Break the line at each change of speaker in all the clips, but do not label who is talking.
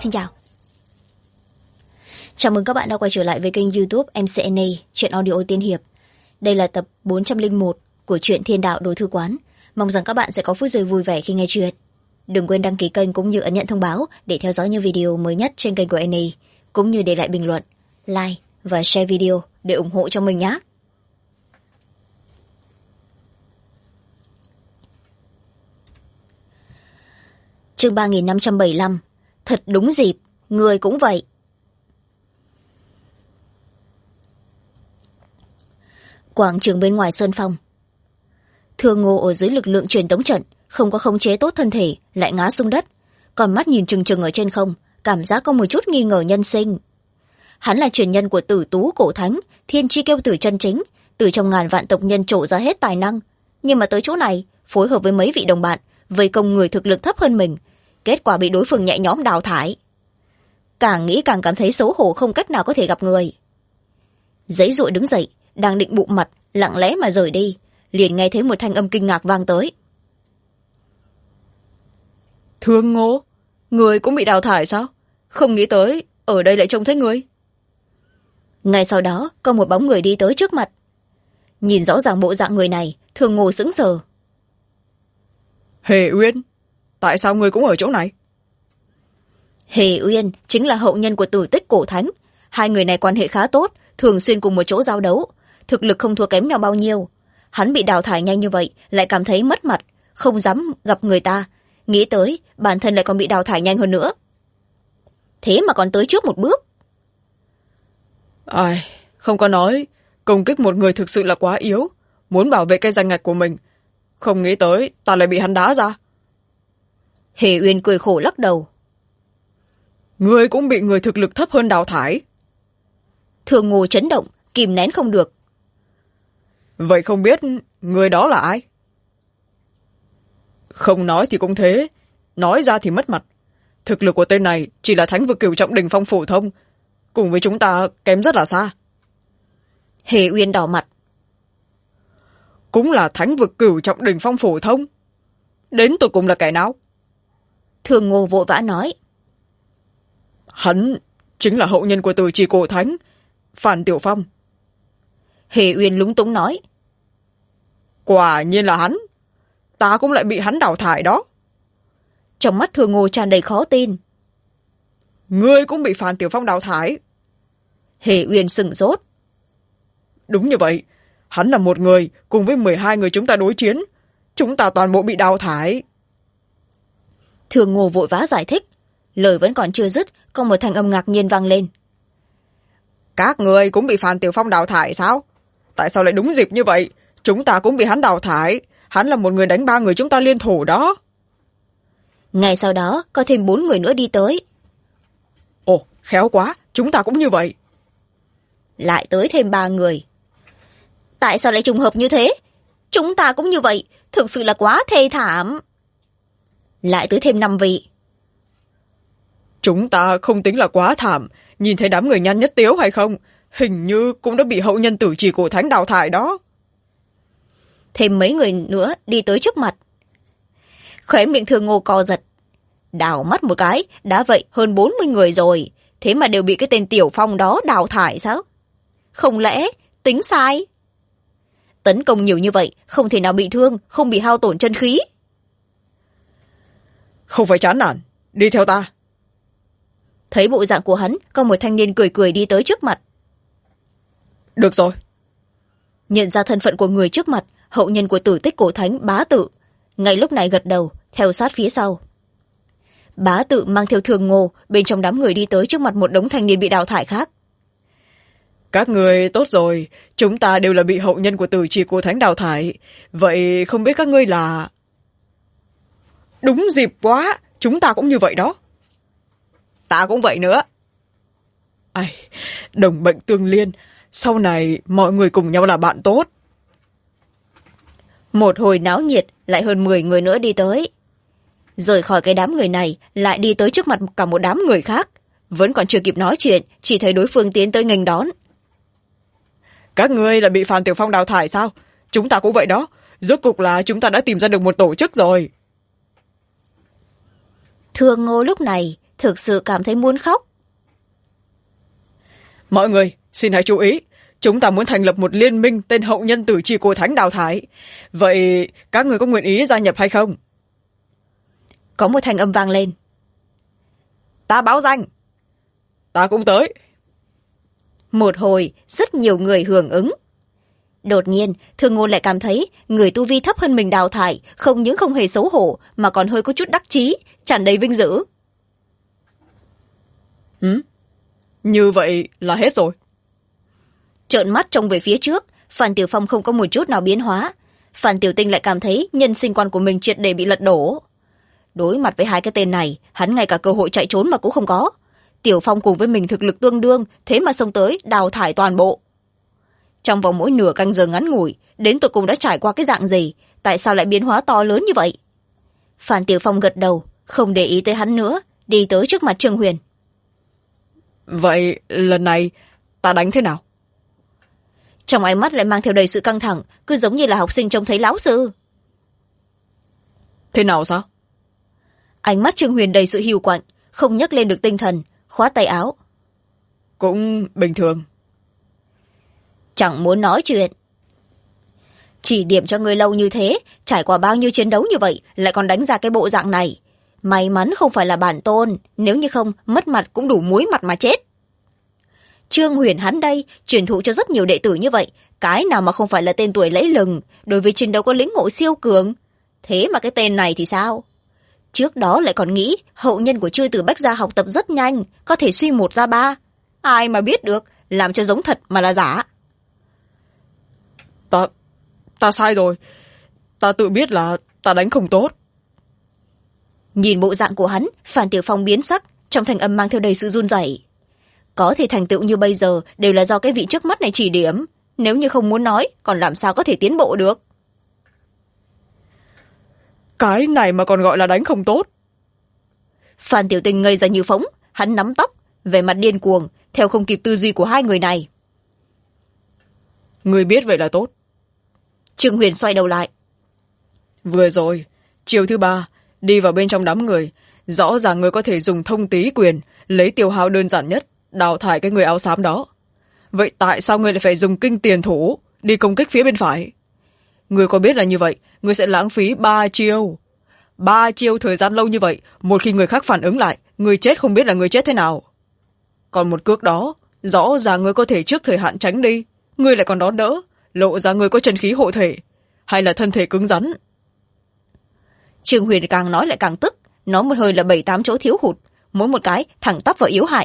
Xin chào. Chào mừng các bạn đã quay trở lại với kênh YouTube MCNA Chuyện Audio Tiên Hiệp. Đây là tập 401 của truyện Thiên Đạo Đồ Thư Quán. Mong rằng các bạn sẽ có phút giây vui vẻ khi nghe chuyện. Đừng quên đăng ký kênh cũng như ấn nhận thông báo để theo dõi những video mới nhất trên kênh của NA, cũng như để lại bình luận, like và share video để ủng hộ cho mình nhé. Chương 3575. Thật đúng dịp, người cũng vậy. Quảng trường bên ngoài Sơn Phong. Thương Ngô ở dưới lực lượng truyền tống trận, không có khống chế tốt thân thể, lại ngã xuống đất, còn mắt nhìn trừng trừng ở trên không, cảm giác có một chút nghi ngờ nhân sinh. Hắn là truyền nhân của Tử Tú cổ thánh, thiên chi kiêu tử chân chính, từ trong ngàn vạn tộc nhân trổ ra hết tài năng, nhưng mà tới chỗ này phối hợp với mấy vị đồng bạn vây công người thực lực thấp hơn mình, kết quả bị đối phương nhẹ nhõm đào thải. Càng nghĩ càng cảm thấy xấu hổ, không cách nào có thể gặp người. Giấy dụi đứng dậy, đang định bụng mặt lặng lẽ mà rời đi, liền nghe thấy một thanh âm kinh ngạc vang tới.
Thương Ngô, người cũng bị đào thải sao? Không nghĩ tới ở đây lại trông thấy người.
Ngay sau đó có một bóng người đi tới trước mặt. Nhìn rõ ràng bộ dạng người này, Thương Ngô sững sờ.
Hề Uyên, tại sao người cũng ở chỗ này?
Hề Uyên chính là hậu nhân của Tử Tích cổ thánh, hai người này quan hệ khá tốt, thường xuyên cùng một chỗ giao đấu, thực lực không thua kém nhau bao nhiêu. Hắn bị đào thải nhanh như vậy lại cảm thấy mất mặt, không dám gặp người ta, nghĩ tới bản thân lại còn bị đào thải nhanh hơn nữa, thế mà còn tới trước một bước.
Ai, không có nói công kích một người thực sự là quá yếu, muốn bảo vệ cái danh ngạch của mình, không nghĩ tới ta lại bị hắn đá ra.
Hề Uyên cười khổ lắc đầu.
Ngươi cũng bị người thực lực thấp hơn đào thải?
Thương Ngô chấn động, kìm nén không được.
Vậy không biết người đó là ai? Không nói thì cũng thế, nói ra thì mất mặt. Thực lực của tên này chỉ là thánh vực cửu trọng đỉnh phong phổ thông, cùng với chúng ta kém rất là xa.
Hề Uyên đỏ mặt.
Cũng là thánh vực cửu trọng đỉnh phong phổ thông? Đến tụi cùng là kẻ nào?
Thương Ngô vội vã nói.
Hắn chính là hậu nhân của Tử Trì cổ thánh, Phan Tiểu Phong.
Hề Uyên lúng túng nói.
Quả nhiên là hắn, ta cũng lại bị hắn đào thải đó.
Trong mắt Thương Ngô tràn đầy khó tin.
Ngươi cũng bị Phan Tiểu Phong đào thải?
Hề Uyên sửng sốt.
Đúng như vậy, hắn là một người cùng với 12 người chúng ta đối chiến, chúng ta toàn bộ bị đào thải.
Thương Ngô vội vã giải thích, lời vẫn còn chưa dứt, có một thanh âm ngạc nhiên vang lên.
Các người cũng bị Phan Tiểu Phong đào thải sao? Tại sao lại đúng dịp như vậy? Chúng ta cũng bị hắn đào thải, hắn là một người đánh 3 người chúng ta liên thủ đó.
Ngay sau đó có thêm 4 người nữa đi tới.
Ồ, khéo quá, chúng ta cũng như vậy.
Lại tới thêm 3 người. Tại sao lại trùng hợp như thế? Chúng ta cũng như vậy, thực sự là quá thê thảm. Lại tới thêm 5 vị.
Chúng ta không tính là quá thảm, nhìn thấy đám người Nhan Nhất Tiếu hay không? Hình như cũng đã bị hậu nhân Tử Trì cổ thánh đào thải đó.
Thêm mấy người nữa đi tới trước mặt. Khóe miệng Thương Ngô co giật. Đào mắt một cái, đã vậy hơn 40 người rồi, thế mà đều bị cái tên Tiểu Phong đó đào thải sao? Không lẽ tính sai? Tấn công nhiều như vậy, không thể nào bị thương, không bị hao tổn chân khí.
Không phải chán nản, đi theo ta.
Thấy bộ dạng của hắn, có một thanh niên cười cười đi tới trước mặt.
Được rồi.
Nhận ra thân phận của người trước mặt, hậu nhân của Tử Tích cổ thánh Bá Tự, ngay lúc này gật đầu, theo sát phía sau. Bá Tự mang theo Thương Ngô bên trong đám người đi tới trước mặt một đống thanh niên bị đào thải khác.
Các người tốt rồi, chúng ta đều là bị hậu nhân của Tử Trì cổ thánh đào thải, vậy không biết các ngươi là... Đúng dịp quá, chúng ta cũng như vậy đó. Ta cũng vậy nữa. Ai, đồng bệnh tương liên, sau này mọi người cùng nhau là bạn tốt.
Một hồi náo nhiệt, lại hơn 10 người nữa đi tới. Rời khỏi cái đám người này, lại đi tới trước mặt cả một đám người khác. Vẫn còn chưa kịp nói chuyện, chỉ thấy đối phương tiến tới nghênh đón.
Các ngươi là bị Phan Tiểu Phong đào thải sao? Chúng ta cũng vậy đó, rốt cục là chúng ta đã tìm ra được một tổ chức rồi.
Thương Ngô lúc này thực sự cảm thấy muốn khóc.
Mọi người xin hãy chú ý, chúng ta muốn thành lập một liên minh tên hậu nhân tử trì cổ thánh đào thải. Vậy các người có nguyện ý gia nhập hay không?
Có một thanh âm vang lên.
Ta báo danh. Ta cũng tới.
Một hồi rất nhiều người hưởng ứng. Đột nhiên Thương Ngôn lại cảm thấy người tu vi thấp hơn mình đào thải không những không hề xấu hổ mà còn hơi có chút đắc chí, tràn đầy vinh dự.
Như vậy là hết rồi.
Trợn mắt trông về phía trước, Phan Tiểu Phong không có một chút nào biến hóa. Phan Tiểu Tinh lại cảm thấy nhân sinh quan của mình triệt để bị lật đổ. Đối mặt với hai cái tên này, hắn ngay cả cơ hội chạy trốn mà cũng không có. Tiểu Phong cùng với mình thực lực tương đương, thế mà xông tới đào thải toàn bộ. Trong vòng mỗi nửa canh giờ ngắn ngủi, đến tụi cùng đã trải qua cái dạng gì, tại sao lại biến hóa to lớn như vậy? Phan Tiểu Phong gật đầu, không để ý tới hắn nữa, đi tới trước mặt Trương Huyền.
Vậy lần này ta đánh thế nào?
Trong ánh mắt lại mang theo đầy sự căng thẳng, cứ giống như là học sinh trông thấy lão sư.
Thế nào sao?
Ánh mắt Trương Huyền đầy sự hiu quạnh, không nhấc lên được tinh thần, khoát tay áo.
Cũng bình thường.
Chẳng muốn nói chuyện. Chỉ điểm cho người lâu như thế, trải qua bao nhiêu chiến đấu như vậy, lại còn đánh ra cái bộ dạng này. May mắn không phải là bản tôn, nếu như không, mất mặt cũng đủ muối mặt mà chết. Trương Huyền hắn đây, truyền thụ cho rất nhiều đệ tử như vậy, cái nào mà không phải là tên tuổi lẫy lừng, đối với chiến đấu có lĩnh ngộ siêu cường. Thế mà cái tên này thì sao? Trước đó lại còn nghĩ hậu nhân của Chư Tử Bách Gia học tập rất nhanh, có thể suy một ra ba. Ai mà biết được, làm cho giống thật mà là giả.
Ta sai rồi. Ta tự biết là ta đánh không tốt.
Nhìn bộ dạng của hắn, Phan Tiểu Phong biến sắc, trong thanh âm mang theo đầy sự run rẩy. Có thể thành tựu như bây giờ đều là do cái vị trước mắt này chỉ điểm. Nếu như không muốn nói, còn làm sao có thể tiến bộ được?
Cái này mà còn gọi là đánh không tốt?
Phan Tiểu Tinh ngây ra như phóng, hắn nắm tóc, vẻ mặt điên cuồng, theo không kịp tư duy của hai người này.
Người biết vậy là tốt.
Trương Huyền xoay đầu lại.
Vừa rồi, chiều thứ 3, đi vào bên trong đám người, rõ ràng người có thể dùng thông tý quyền, lấy tiêu hao đơn giản nhất, đào thải cái người áo xám đó. Vậy tại sao người lại phải dùng kinh tiền thủ, đi công kích phía bên phải? Người có biết là như vậy, người sẽ lãng phí 3 chiêu. 3 chiêu thời gian lâu như vậy, một khi người khác phản ứng lại, người chết không biết là người chết thế nào. Còn một cước đó, rõ ràng người có thể trước thời hạn tránh đi, người lại còn đón đỡ, lộ ra người có chân khí hộ thể, hay là thân thể cứng rắn.
Trương Huyền càng nói lại càng tức, nói một hơi là 7-8 chỗ thiếu hụt, mỗi một cái thẳng tắp và yếu hại.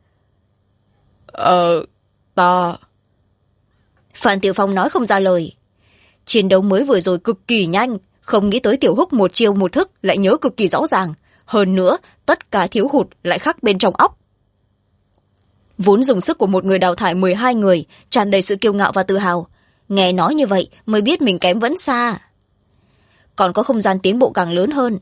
Ta...
Phan Tiểu Phong nói không ra lời. Chiến đấu mới vừa rồi cực kỳ nhanh, không nghĩ tới Tiểu Húc một chiêu một thức lại nhớ cực kỳ rõ ràng. Hơn nữa, tất cả thiếu hụt lại khắc bên trong óc. Vốn dùng sức của một người đào thải 12 người, tràn đầy sự kiêu ngạo và tự hào. Nghe nói như vậy mới biết mình kém vẫn xa. Còn có không gian tiến bộ càng lớn hơn.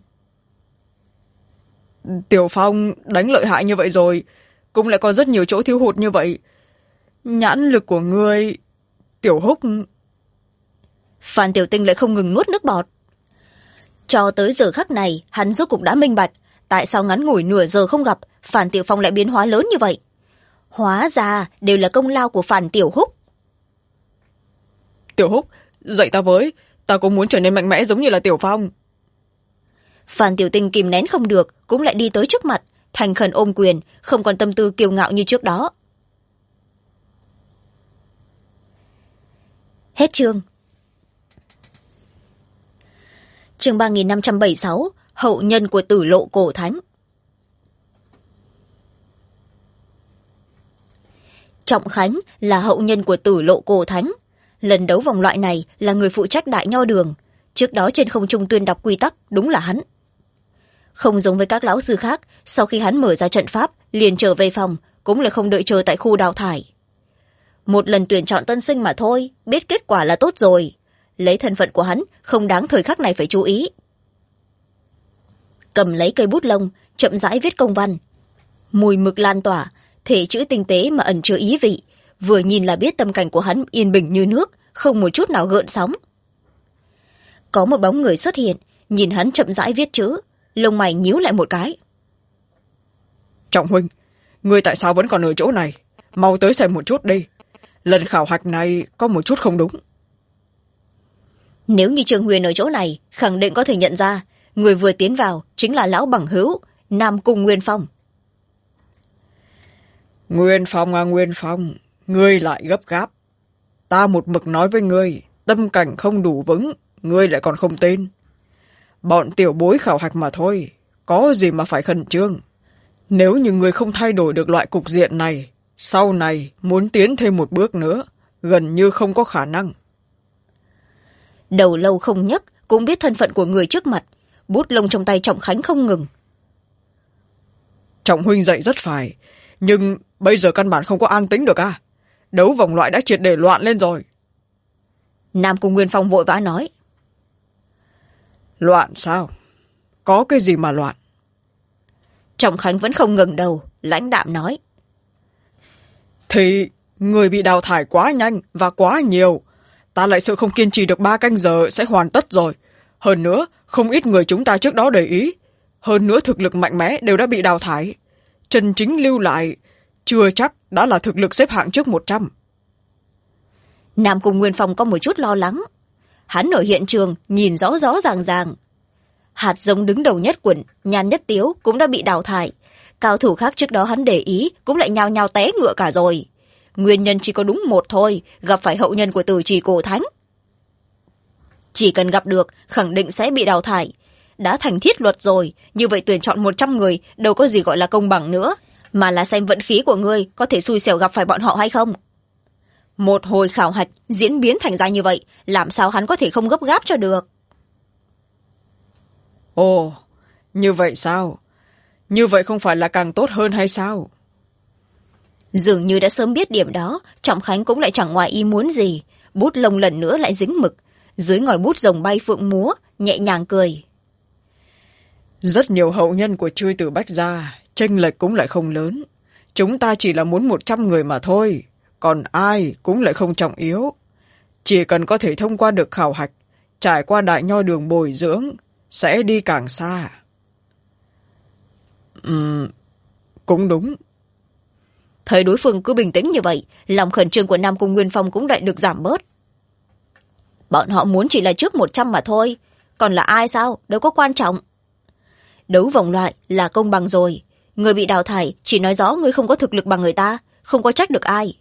Tiểu Phong đánh lợi hại như vậy rồi, cũng lại có rất nhiều chỗ thiếu hụt như vậy. Nhãn lực của ngươi... Tiểu Húc...
Phan Tiểu Tinh lại không ngừng nuốt nước bọt. Cho tới giờ khắc này, hắn rốt cục đã minh bạch, tại sao ngắn ngủi nửa giờ không gặp, Phan Tiểu Phong lại biến hóa lớn như vậy. Hóa ra đều là công lao của Phan Tiểu Húc.
Tiểu Húc, dạy ta với, ta cũng muốn trở nên mạnh mẽ giống như là Tiểu Phong.
Phan Tiểu Tinh kìm nén không được, cũng lại đi tới trước mặt, thành khẩn ôm quyền, không còn tâm tư kiêu ngạo như trước đó. Hết chương. Chương 3576, hậu nhân của Tử Lộ Cổ Thánh. Trọng Khánh là hậu nhân của Tử Lộ Cổ Thánh. Lần đấu vòng loại này là người phụ trách Đại Nho Đường. Trước đó trên không trung tuyên đọc quy tắc đúng là hắn. Không giống với các lão sư khác, sau khi hắn mở ra trận pháp, liền trở về phòng, cũng là không đợi chờ tại khu đào thải. Một lần tuyển chọn tân sinh mà thôi, biết kết quả là tốt rồi. Lấy thân phận của hắn, không đáng thời khắc này phải chú ý. Cầm lấy cây bút lông, chậm rãi viết công văn. Mùi mực lan tỏa, thể chữ tinh tế mà ẩn chứa ý vị. Vừa nhìn là biết tâm cảnh của hắn yên bình như nước, không một chút nào gợn sóng. Có một bóng người xuất hiện, nhìn hắn chậm rãi viết chữ, lông mày nhíu lại một cái.
Trọng huynh, ngươi tại sao vẫn còn ở chỗ này? Mau tới xem một chút đi. Lần khảo hạch này có một chút không đúng.
Nếu như Trương Huyền ở chỗ này, khẳng định có thể nhận ra người vừa tiến vào chính là lão bằng hữu Nam Cung Nguyên Phong.
Nguyên Phong à, Nguyên Phong, ngươi lại gấp gáp. Ta một mực nói với ngươi, tâm cảnh không đủ vững, ngươi lại còn không tin. Bọn tiểu bối khảo hạch mà thôi, có gì mà phải khẩn trương. Nếu như ngươi không thay đổi được loại cục diện này, sau này muốn tiến thêm một bước nữa, gần như không có khả năng.
Đầu lâu không nhấc, cũng biết thân phận của người trước mặt, bút lông trong tay Trọng Khánh không ngừng.
Trọng huynh dạy rất phải, nhưng bây giờ căn bản không có an tính được à? Đấu vòng loại đã triệt để loạn lên rồi.
Nam Cung Nguyên Phong vội vã nói.
Loạn sao? Có cái gì mà loạn?
Trọng Khánh vẫn không ngừng đầu, lãnh đạm nói.
Thì người bị đào thải quá nhanh và quá nhiều. Ta lại sợ không kiên trì được 3 canh giờ sẽ hoàn tất rồi. Hơn nữa, không ít người chúng ta trước đó để ý. Hơn nữa thực lực mạnh mẽ đều đã bị đào thải. Chân chính lưu lại, chưa chắc đã là thực lực xếp hạng trước 100.
Nam Cung Nguyên Phong có một chút lo lắng. Hắn ở hiện trường nhìn rõ rõ ràng ràng. Hạt giống đứng đầu nhất của Nhan Nhất Tiếu cũng đã bị đào thải. Cao thủ khác trước đó hắn để ý cũng lại nhao nhao té ngựa cả rồi. Nguyên nhân chỉ có đúng một thôi, gặp phải hậu nhân của Tử Trì Cổ Thánh. Chỉ cần gặp được, khẳng định sẽ bị đào thải. Đã thành thiết luật rồi, như vậy tuyển chọn 100 người đâu có gì gọi là công bằng nữa, mà là xem vận khí của ngươi có thể xui xẻo gặp phải bọn họ hay không. Một hồi khảo hạch diễn biến thành ra như vậy, làm sao hắn có thể không gấp gáp cho được.
Ồ, như vậy sao? Như vậy không phải là càng tốt hơn hay sao?
Dường như đã sớm biết điểm đó, Trọng Khánh cũng lại chẳng ngoài ý muốn gì. Bút lông lần nữa lại dính mực. Dưới ngòi bút rồng bay phượng múa, nhẹ nhàng cười.
Rất nhiều hậu nhân của Chư Tử Bách Gia, chênh lệch cũng lại không lớn. Chúng ta chỉ là muốn 100 người mà thôi. Còn ai cũng lại không trọng yếu. Chỉ cần có thể thông qua được khảo hạch, trải qua đại nho đường bồi dưỡng, sẽ đi càng xa. Cũng đúng.
Thấy đối phương cứ bình tĩnh như vậy, lòng khẩn trương của Nam Cung Nguyên Phong cũng lại được giảm bớt. Bọn họ muốn chỉ là trước 100 mà thôi, còn là ai sao, đâu có quan trọng. Đấu vòng loại là công bằng rồi, người bị đào thải chỉ nói rõ người không có thực lực bằng người ta, không có trách được ai.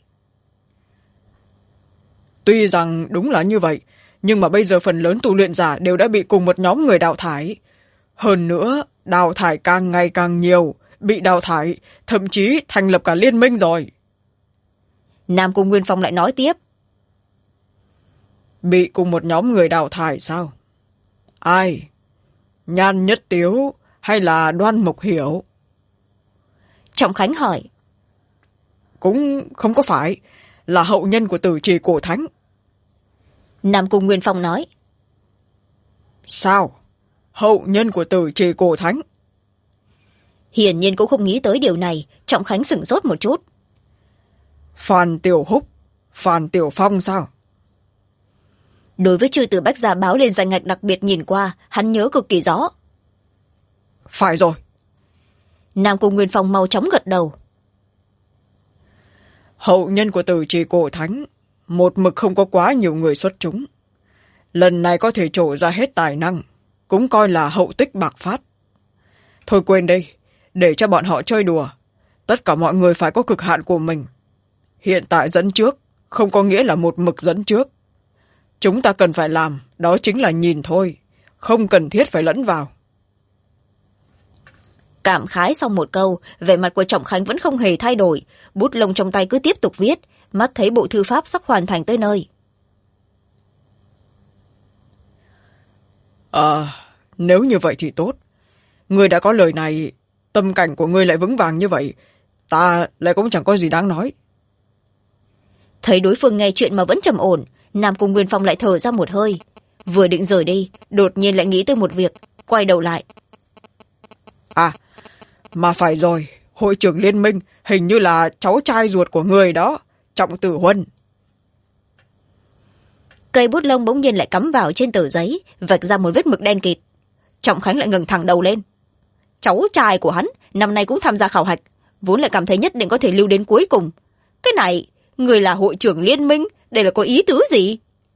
Tuy rằng đúng là như vậy, nhưng mà bây giờ phần lớn tu luyện giả đều đã bị cùng một nhóm người đào thải. Hơn nữa, đào thải càng ngày càng nhiều, bị đào thải, thậm chí thành lập cả liên minh rồi.
Nam Cung Nguyên Phong lại nói tiếp.
Bị cùng một nhóm người đào thải sao? Ai? Nhan Nhất Tiếu hay là Đoan Mộc Hiểu?
Trọng Khánh hỏi.
Cũng không có phải, là hậu nhân của Tử Trì Cổ Thánh.
Nam Cung Nguyên Phong nói.
Sao? Hậu nhân của Tử Trì Cổ Thánh?
Hiển nhiên cũng không nghĩ tới điều này, Trọng Khánh sửng sốt một chút.
Phan Tiểu Húc, Phan Tiểu Phong sao?
Đối với Chư Tử Bách Gia báo lên danh ngạch đặc biệt nhìn qua, hắn nhớ cực kỳ rõ.
Phải rồi.
Nam Cung Nguyên Phong mau chóng gật đầu.
Hậu nhân của Tử Trì Cổ Thánh, một mực không có quá nhiều người xuất chúng. Lần này có thể trổ ra hết tài năng, cũng coi là hậu tích bạc phát. Thôi quên đi, để cho bọn họ chơi đùa. Tất cả mọi người phải có cực hạn của mình. Hiện tại dẫn trước, không có nghĩa là một mực dẫn trước. Chúng ta cần phải làm, đó chính là nhìn thôi, không cần thiết phải lẫn vào.
Cảm khái xong một câu, vẻ mặt của Trọng Khánh vẫn không hề thay đổi, bút lông trong tay cứ tiếp tục viết, mắt thấy bộ thư pháp sắp hoàn thành tới nơi.
Nếu như vậy thì tốt. Ngươi đã có lời này, tâm cảnh của ngươi lại vững vàng như vậy, ta lại cũng chẳng có gì đáng nói.
Thấy đối phương nghe chuyện mà vẫn trầm ổn, Nam Cung Nguyên Phong lại thở ra một hơi. Vừa định rời đi, đột nhiên lại nghĩ tới một việc, quay đầu lại.
Mà phải rồi, hội trưởng liên minh hình như là cháu trai ruột của người đó, Trọng Tử Huân.
Cây bút lông bỗng nhiên lại cắm vào trên tờ giấy, vạch ra một vết mực đen kịt. Trọng Khánh lại ngẩng thẳng đầu lên. Cháu trai của hắn năm nay cũng tham gia khảo hạch, vốn lại cảm thấy nhất định có thể lưu đến cuối cùng. Cái này, người là hội trưởng liên minh, đây là có ý tứ gì?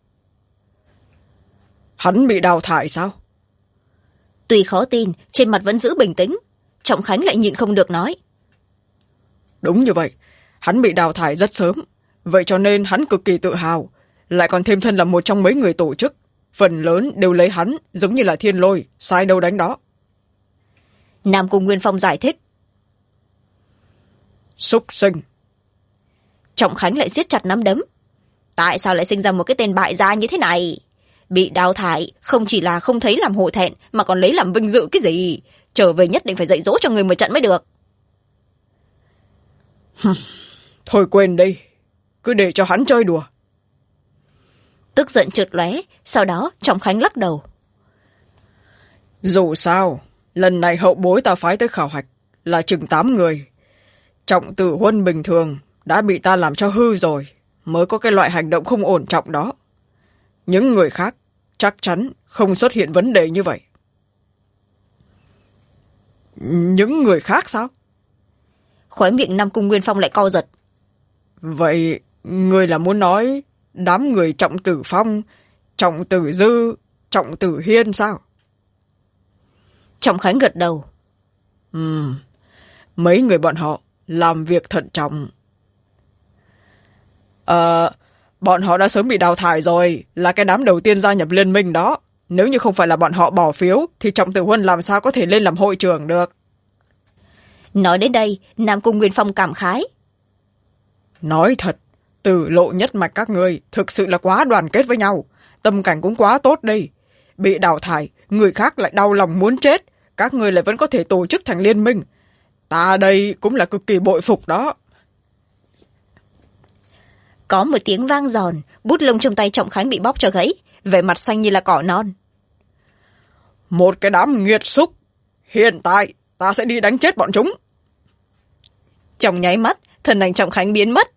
Hắn bị đào thải sao?
Tuy khó tin, trên mặt vẫn giữ bình tĩnh. Trọng Khánh lại nhịn không được nói.
Đúng như vậy, hắn bị đào thải rất sớm, vậy cho nên hắn cực kỳ tự hào, lại còn thêm thân là một trong mấy người tổ chức, phần lớn đều lấy hắn giống như là thiên lôi, sai đâu đánh đó.
Nam Cung Nguyên Phong giải thích.
Súc sinh.
Trọng Khánh lại siết chặt nắm đấm. Tại sao lại sinh ra một cái tên bại gia như thế này? Bị đào thải không chỉ là không thấy làm hổ thẹn mà còn lấy làm vinh dự cái gì? Trở về nhất định phải dạy dỗ cho người một trận mới được.
Thôi quên đi, cứ để cho hắn chơi đùa.
Tức giận chợt lóe, sau đó Trọng Khánh lắc đầu.
Dù sao, lần này hậu bối ta phái tới khảo hạch là chừng 8 người. Trọng Tử Huân bình thường đã bị ta làm cho hư rồi, mới có cái loại hành động không ổn trọng đó. Những người khác chắc chắn không xuất hiện vấn đề như vậy. Những người khác sao?
Khóe miệng Nam Cung Nguyên Phong lại co giật.
Vậy người là muốn nói đám người Trọng Tử Phong, Trọng Tử Dư, Trọng Tử Hiên sao?
Trọng Khánh gật đầu.
Mấy người bọn họ làm việc thận trọng. Bọn họ đã sớm bị đào thải rồi, là cái đám đầu tiên gia nhập liên minh đó. Nếu như không phải là bọn họ bỏ phiếu thì Trọng Tử Huân làm sao có thể lên làm hội trưởng được.
Nói đến đây, Nam Cung Nguyên Phong cảm khái.
Nói thật, Tử Lộ nhất mạch các ngươi thực sự là quá đoàn kết với nhau, tâm cảnh cũng quá tốt đi. Bị đào thải, người khác lại đau lòng muốn chết, các ngươi lại vẫn có thể tổ chức thành liên minh. Ta đây cũng là cực kỳ bội phục đó.
Có một tiếng vang giòn, bút lông trong tay Trọng Khánh bị bóp cho gãy, vẻ mặt xanh như là cỏ non.
Một cái đám nghiệt xúc, hiện tại ta sẽ đi đánh chết bọn chúng.
Trong nháy mắt, thân ảnh Trọng Khánh biến mất.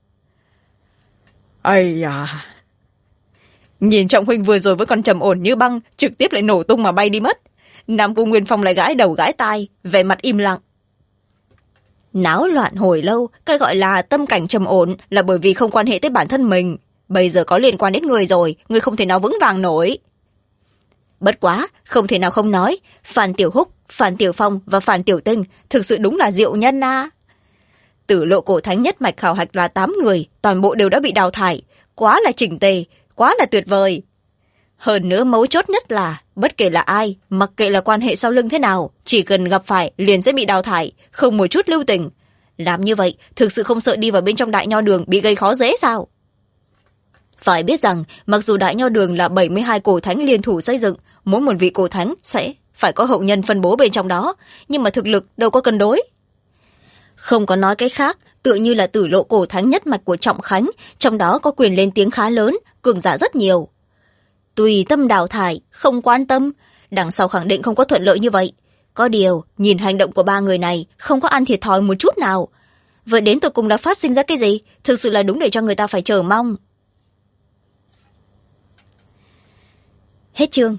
Ây à.
Nhìn Trọng huynh vừa rồi vẫn còn trầm ổn như băng, trực tiếp lại nổ tung mà bay đi mất. Nam Cung Nguyên Phong lại gãi đầu gãi tai, vẻ mặt im lặng. Náo loạn hồi lâu, cái gọi là tâm cảnh trầm ổn là bởi vì không quan hệ tới bản thân mình. Bây giờ có liên quan đến người rồi, người không thể nào vững vàng nổi. Bất quá, không thể nào không nói, Phan Tiểu Húc, Phan Tiểu Phong và Phan Tiểu Tinh thực sự đúng là diệu nhân à. Tử Lộ cổ thánh nhất mạch khảo hạch là 8 người, toàn bộ đều đã bị đào thải. Quá là chỉnh tề, quá là tuyệt vời. Hơn nữa mấu chốt nhất là, bất kể là ai, mặc kệ là quan hệ sau lưng thế nào, chỉ cần gặp phải liền sẽ bị đào thải, không một chút lưu tình. Làm như vậy, thực sự không sợ đi vào bên trong Đại Nho Đường bị gây khó dễ sao? Phải biết rằng, mặc dù Đại Nho Đường là 72 cổ thánh liên thủ xây dựng, mỗi một vị cổ thánh sẽ phải có hậu nhân phân bố bên trong đó, nhưng mà thực lực đâu có cân đối. Không có nói cái khác, tựa như là Tử Lộ cổ thánh nhất mạch của Trọng Khánh, trong đó có quyền lên tiếng khá lớn, cường giả rất nhiều. Tùy tâm đào thải, không quan tâm, đằng sau khẳng định không có thuận lợi như vậy. Có điều, nhìn hành động của 3 người này, không có ăn thiệt thòi một chút nào. Vậy đến tụi cùng đã phát sinh ra cái gì, thực sự là đúng để cho người ta phải chờ mong. Hết chương.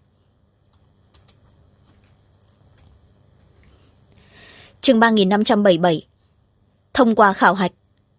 Chương 3577. Thông qua khảo hạch.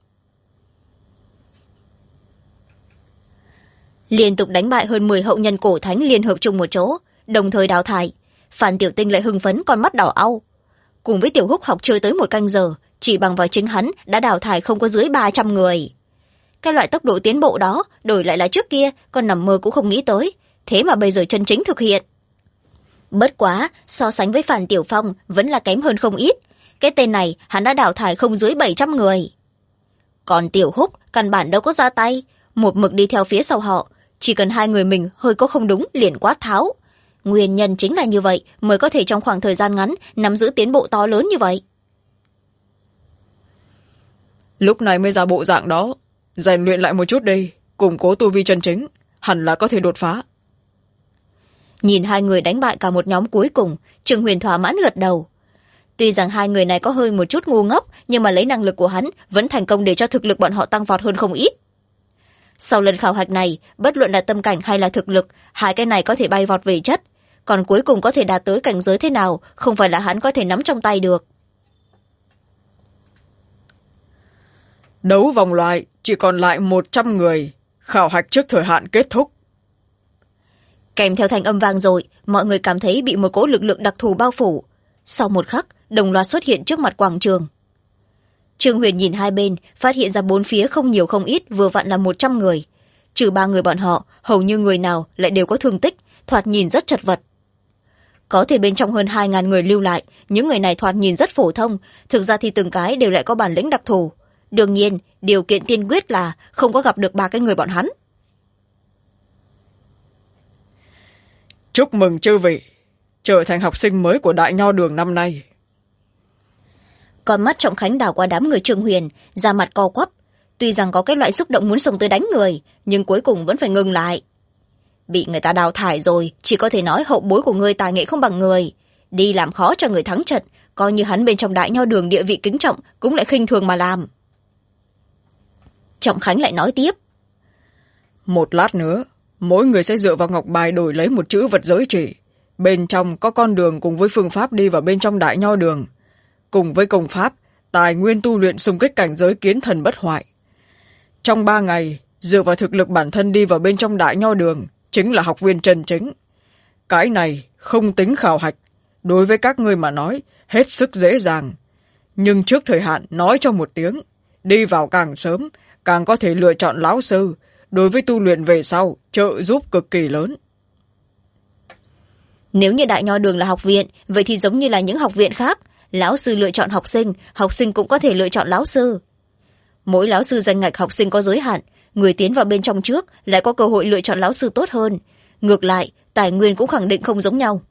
Liên tục đánh bại hơn 10 hậu nhân cổ thánh liên hợp chung một chỗ, đồng thời đào thải. Phan Tiểu Tinh lại hưng phấn con mắt đỏ au. Cùng với Tiểu Húc học chơi tới 1 canh giờ, chỉ bằng vào chính hắn đã đào thải không có dưới 300 người. Cái loại tốc độ tiến bộ đó, đổi lại là trước kia, con nằm mơ cũng không nghĩ tới. Thế mà bây giờ chân chính thực hiện. Bất quá, so sánh với Phan Tiểu Phong vẫn là kém hơn không ít. Cái tên này hắn đã đào thải không dưới 700 người. Còn Tiểu Húc căn bản đâu có ra tay, một mực đi theo phía sau họ. Chỉ cần 2 người mình hơi có không đúng liền quát tháo. Nguyên nhân chính là như vậy mới có thể trong khoảng thời gian ngắn nắm giữ tiến bộ to lớn như vậy.
Lúc này mới ra bộ dạng đó, rèn luyện lại một chút đi, củng cố tu vi chân chính, hẳn là có thể đột phá.
Nhìn 2 người đánh bại cả một nhóm cuối cùng, Trương Huyền thỏa mãn gật đầu. Tuy rằng 2 người này có hơi một chút ngu ngốc, nhưng mà lấy năng lực của hắn vẫn thành công để cho thực lực bọn họ tăng vọt hơn không ít. Sau lần khảo hạch này, bất luận là tâm cảnh hay là thực lực, 2 cái này có thể bay vọt về chất. Còn cuối cùng có thể đạt tới cảnh giới thế nào, không phải là hắn có thể nắm trong tay được.
Đấu vòng loại chỉ còn lại 100 người. Khảo hạch trước thời hạn kết thúc.
Kèm theo thanh âm vang dội, mọi người cảm thấy bị một cỗ lực lượng đặc thù bao phủ. Sau một khắc, đồng loạt xuất hiện trước mặt quảng trường. Trương Huyền nhìn hai bên, phát hiện ra bốn phía không nhiều không ít, vừa vặn là 100 người. Trừ 3 người bọn họ, hầu như người nào lại đều có thương tích, thoạt nhìn rất chật vật. Có thể bên trong hơn 2.000 người lưu lại, những người này thoạt nhìn rất phổ thông, thực ra thì từng cái đều lại có bản lĩnh đặc thù. Đương nhiên, điều kiện tiên quyết là không có gặp được 3 cái người bọn hắn.
Chúc mừng chư vị, trở thành học sinh mới của Đại Nho Đường năm nay.
Con mắt Trọng Khánh đảo qua đám người Trương Huyền, da mặt co quắp. Tuy rằng có cái loại xúc động muốn xông tới đánh người, nhưng cuối cùng vẫn phải ngừng lại. Bị người ta đào thải rồi, chỉ có thể nói hậu bối của ngươi tài nghệ không bằng người. Đi làm khó cho người thắng trận, coi như hắn bên trong Đại Nho Đường địa vị kính trọng, cũng lại khinh thường mà làm. Trọng Khánh lại nói tiếp.
Một lát nữa, mỗi người sẽ dựa vào ngọc bài đổi lấy một chữ vật giới chỉ. Bên trong có con đường cùng với phương pháp đi vào bên trong Đại Nho Đường. Cùng với công pháp, tài nguyên tu luyện xung kích cảnh giới kiến thần bất hoại. Trong 3 ngày, dựa vào thực lực bản thân đi vào bên trong Đại Nho Đường, chính là học viên chân chính. Cái này không tính khảo hạch, đối với các ngươi mà nói, hết sức dễ dàng. Nhưng trước thời hạn nói cho một tiếng, đi vào càng sớm, càng có thể lựa chọn lão sư, đối với tu luyện về sau, trợ giúp cực kỳ lớn.
Nếu như Đại Nho Đường là học viện, vậy thì giống như là những học viện khác, lão sư lựa chọn học sinh cũng có thể lựa chọn lão sư. Mỗi lão sư danh ngạch học sinh có giới hạn, người tiến vào bên trong trước lại có cơ hội lựa chọn lão sư tốt hơn. Ngược lại, tài nguyên cũng khẳng định không giống nhau.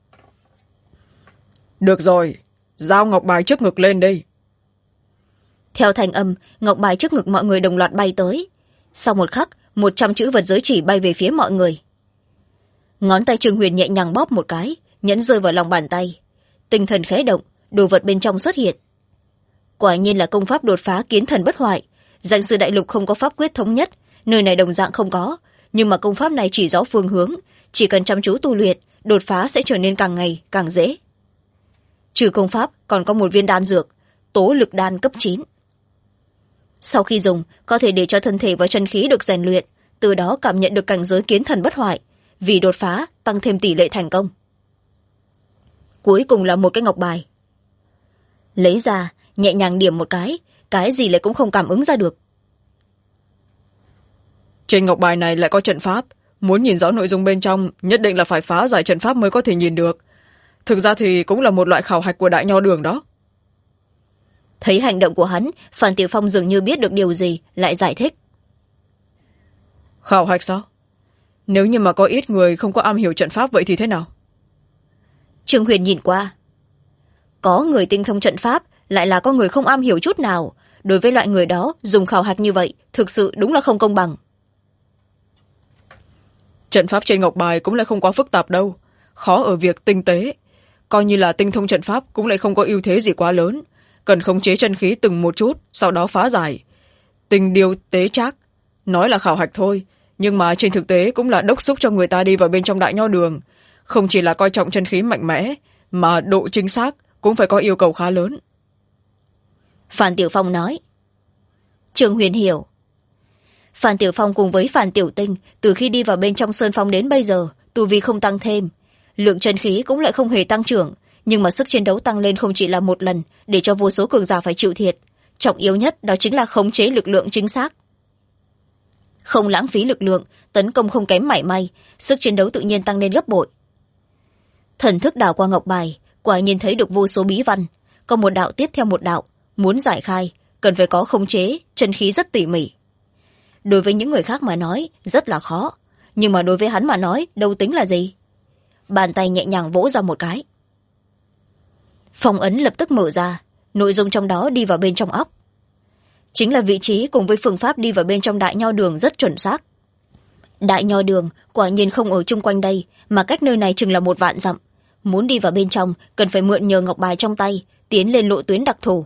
Được rồi, giao ngọc bài trước ngực lên đi.
Theo thành âm, ngọc bài trước ngực mọi người đồng loạt bay tới. Sau một khắc, 100 chữ vật giới chỉ bay về phía mọi người. Ngón tay Trương Huyền nhẹ nhàng bóp một cái, nhẫn rơi vào lòng bàn tay. Tinh thần khẽ động, đồ vật bên trong xuất hiện. Quả nhiên là công pháp đột phá kiến thần bất hoại. Danh sư đại lục không có pháp quyết thống nhất, nơi này đồng dạng không có, nhưng mà công pháp này chỉ rõ phương hướng, chỉ cần chăm chú tu luyện, đột phá sẽ trở nên càng ngày càng dễ. Trừ công pháp còn có một viên đan dược, tố lực đan cấp 9. Sau khi dùng, có thể để cho thân thể và chân khí được rèn luyện, từ đó cảm nhận được cảnh giới kiến thần bất hoại, vì đột phá tăng thêm tỷ lệ thành công. Cuối cùng là một cái ngọc bài. Lấy ra, nhẹ nhàng điểm một cái gì lại cũng không cảm ứng ra được.
Trên ngọc bài này lại có trận pháp, muốn nhìn rõ nội dung bên trong nhất định là phải phá giải trận pháp mới có thể nhìn được. Thực ra thì cũng là một loại khảo hạch của Đại Nho Đường đó.
Thấy hành động của hắn, Phan Tiểu Phong dường như biết được điều gì, lại giải thích.
Khảo hạch sao? Nếu như mà có ít người không có am hiểu trận pháp vậy thì thế nào?
Trương Huyền nhìn qua. Có người tinh thông trận pháp, lại là có người không am hiểu chút nào. Đối với loại người đó, dùng khảo hạch như vậy, thực sự đúng là không công bằng.
Trận pháp trên ngọc bài cũng lại không quá phức tạp đâu. Khó ở việc tinh tế. Coi như là tinh thông trận pháp cũng lại không có ưu thế gì quá lớn. Cần khống chế chân khí từng một chút, sau đó phá giải. Tình điều tế trác. Nói là khảo hạch thôi, nhưng mà trên thực tế cũng là đốc xúc cho người ta đi vào bên trong Đại Nho Đường. Không chỉ là coi trọng chân khí mạnh mẽ, mà độ chính xác cũng phải có yêu cầu khá lớn.
Phan Tiểu Phong nói. Trương Huyền hiểu. Phan Tiểu Phong cùng với Phan Tiểu Tinh từ khi đi vào bên trong Sơn Phong đến bây giờ, tu vi không tăng thêm, lượng chân khí cũng lại không hề tăng trưởng, nhưng mà sức chiến đấu tăng lên không chỉ là một lần, để cho vô số cường giả phải chịu thiệt. Trọng yếu nhất đó chính là khống chế lực lượng chính xác. Không lãng phí lực lượng, tấn công không kém mảy may, sức chiến đấu tự nhiên tăng lên gấp bội. Thần thức đảo qua ngọc bài, quả nhiên thấy được vô số bí văn, có một đạo tiếp theo một đạo, muốn giải khai cần phải có khống chế chân khí rất tỉ mỉ. Đối với những người khác mà nói rất là khó, nhưng mà đối với hắn mà nói đâu tính là gì. Bàn tay nhẹ nhàng vỗ ra một cái, phong ấn lập tức mở ra, nội dung trong đó đi vào bên trong óc. Chính là vị trí cùng với phương pháp đi vào bên trong Đại Nho Đường rất chuẩn xác. Đại Nho Đường quả nhiên không ở chung quanh đây, mà cách nơi này chừng là 1 vạn dặm. Muốn đi vào bên trong cần phải mượn nhờ ngọc bài trong tay, tiến lên lộ tuyến đặc thù.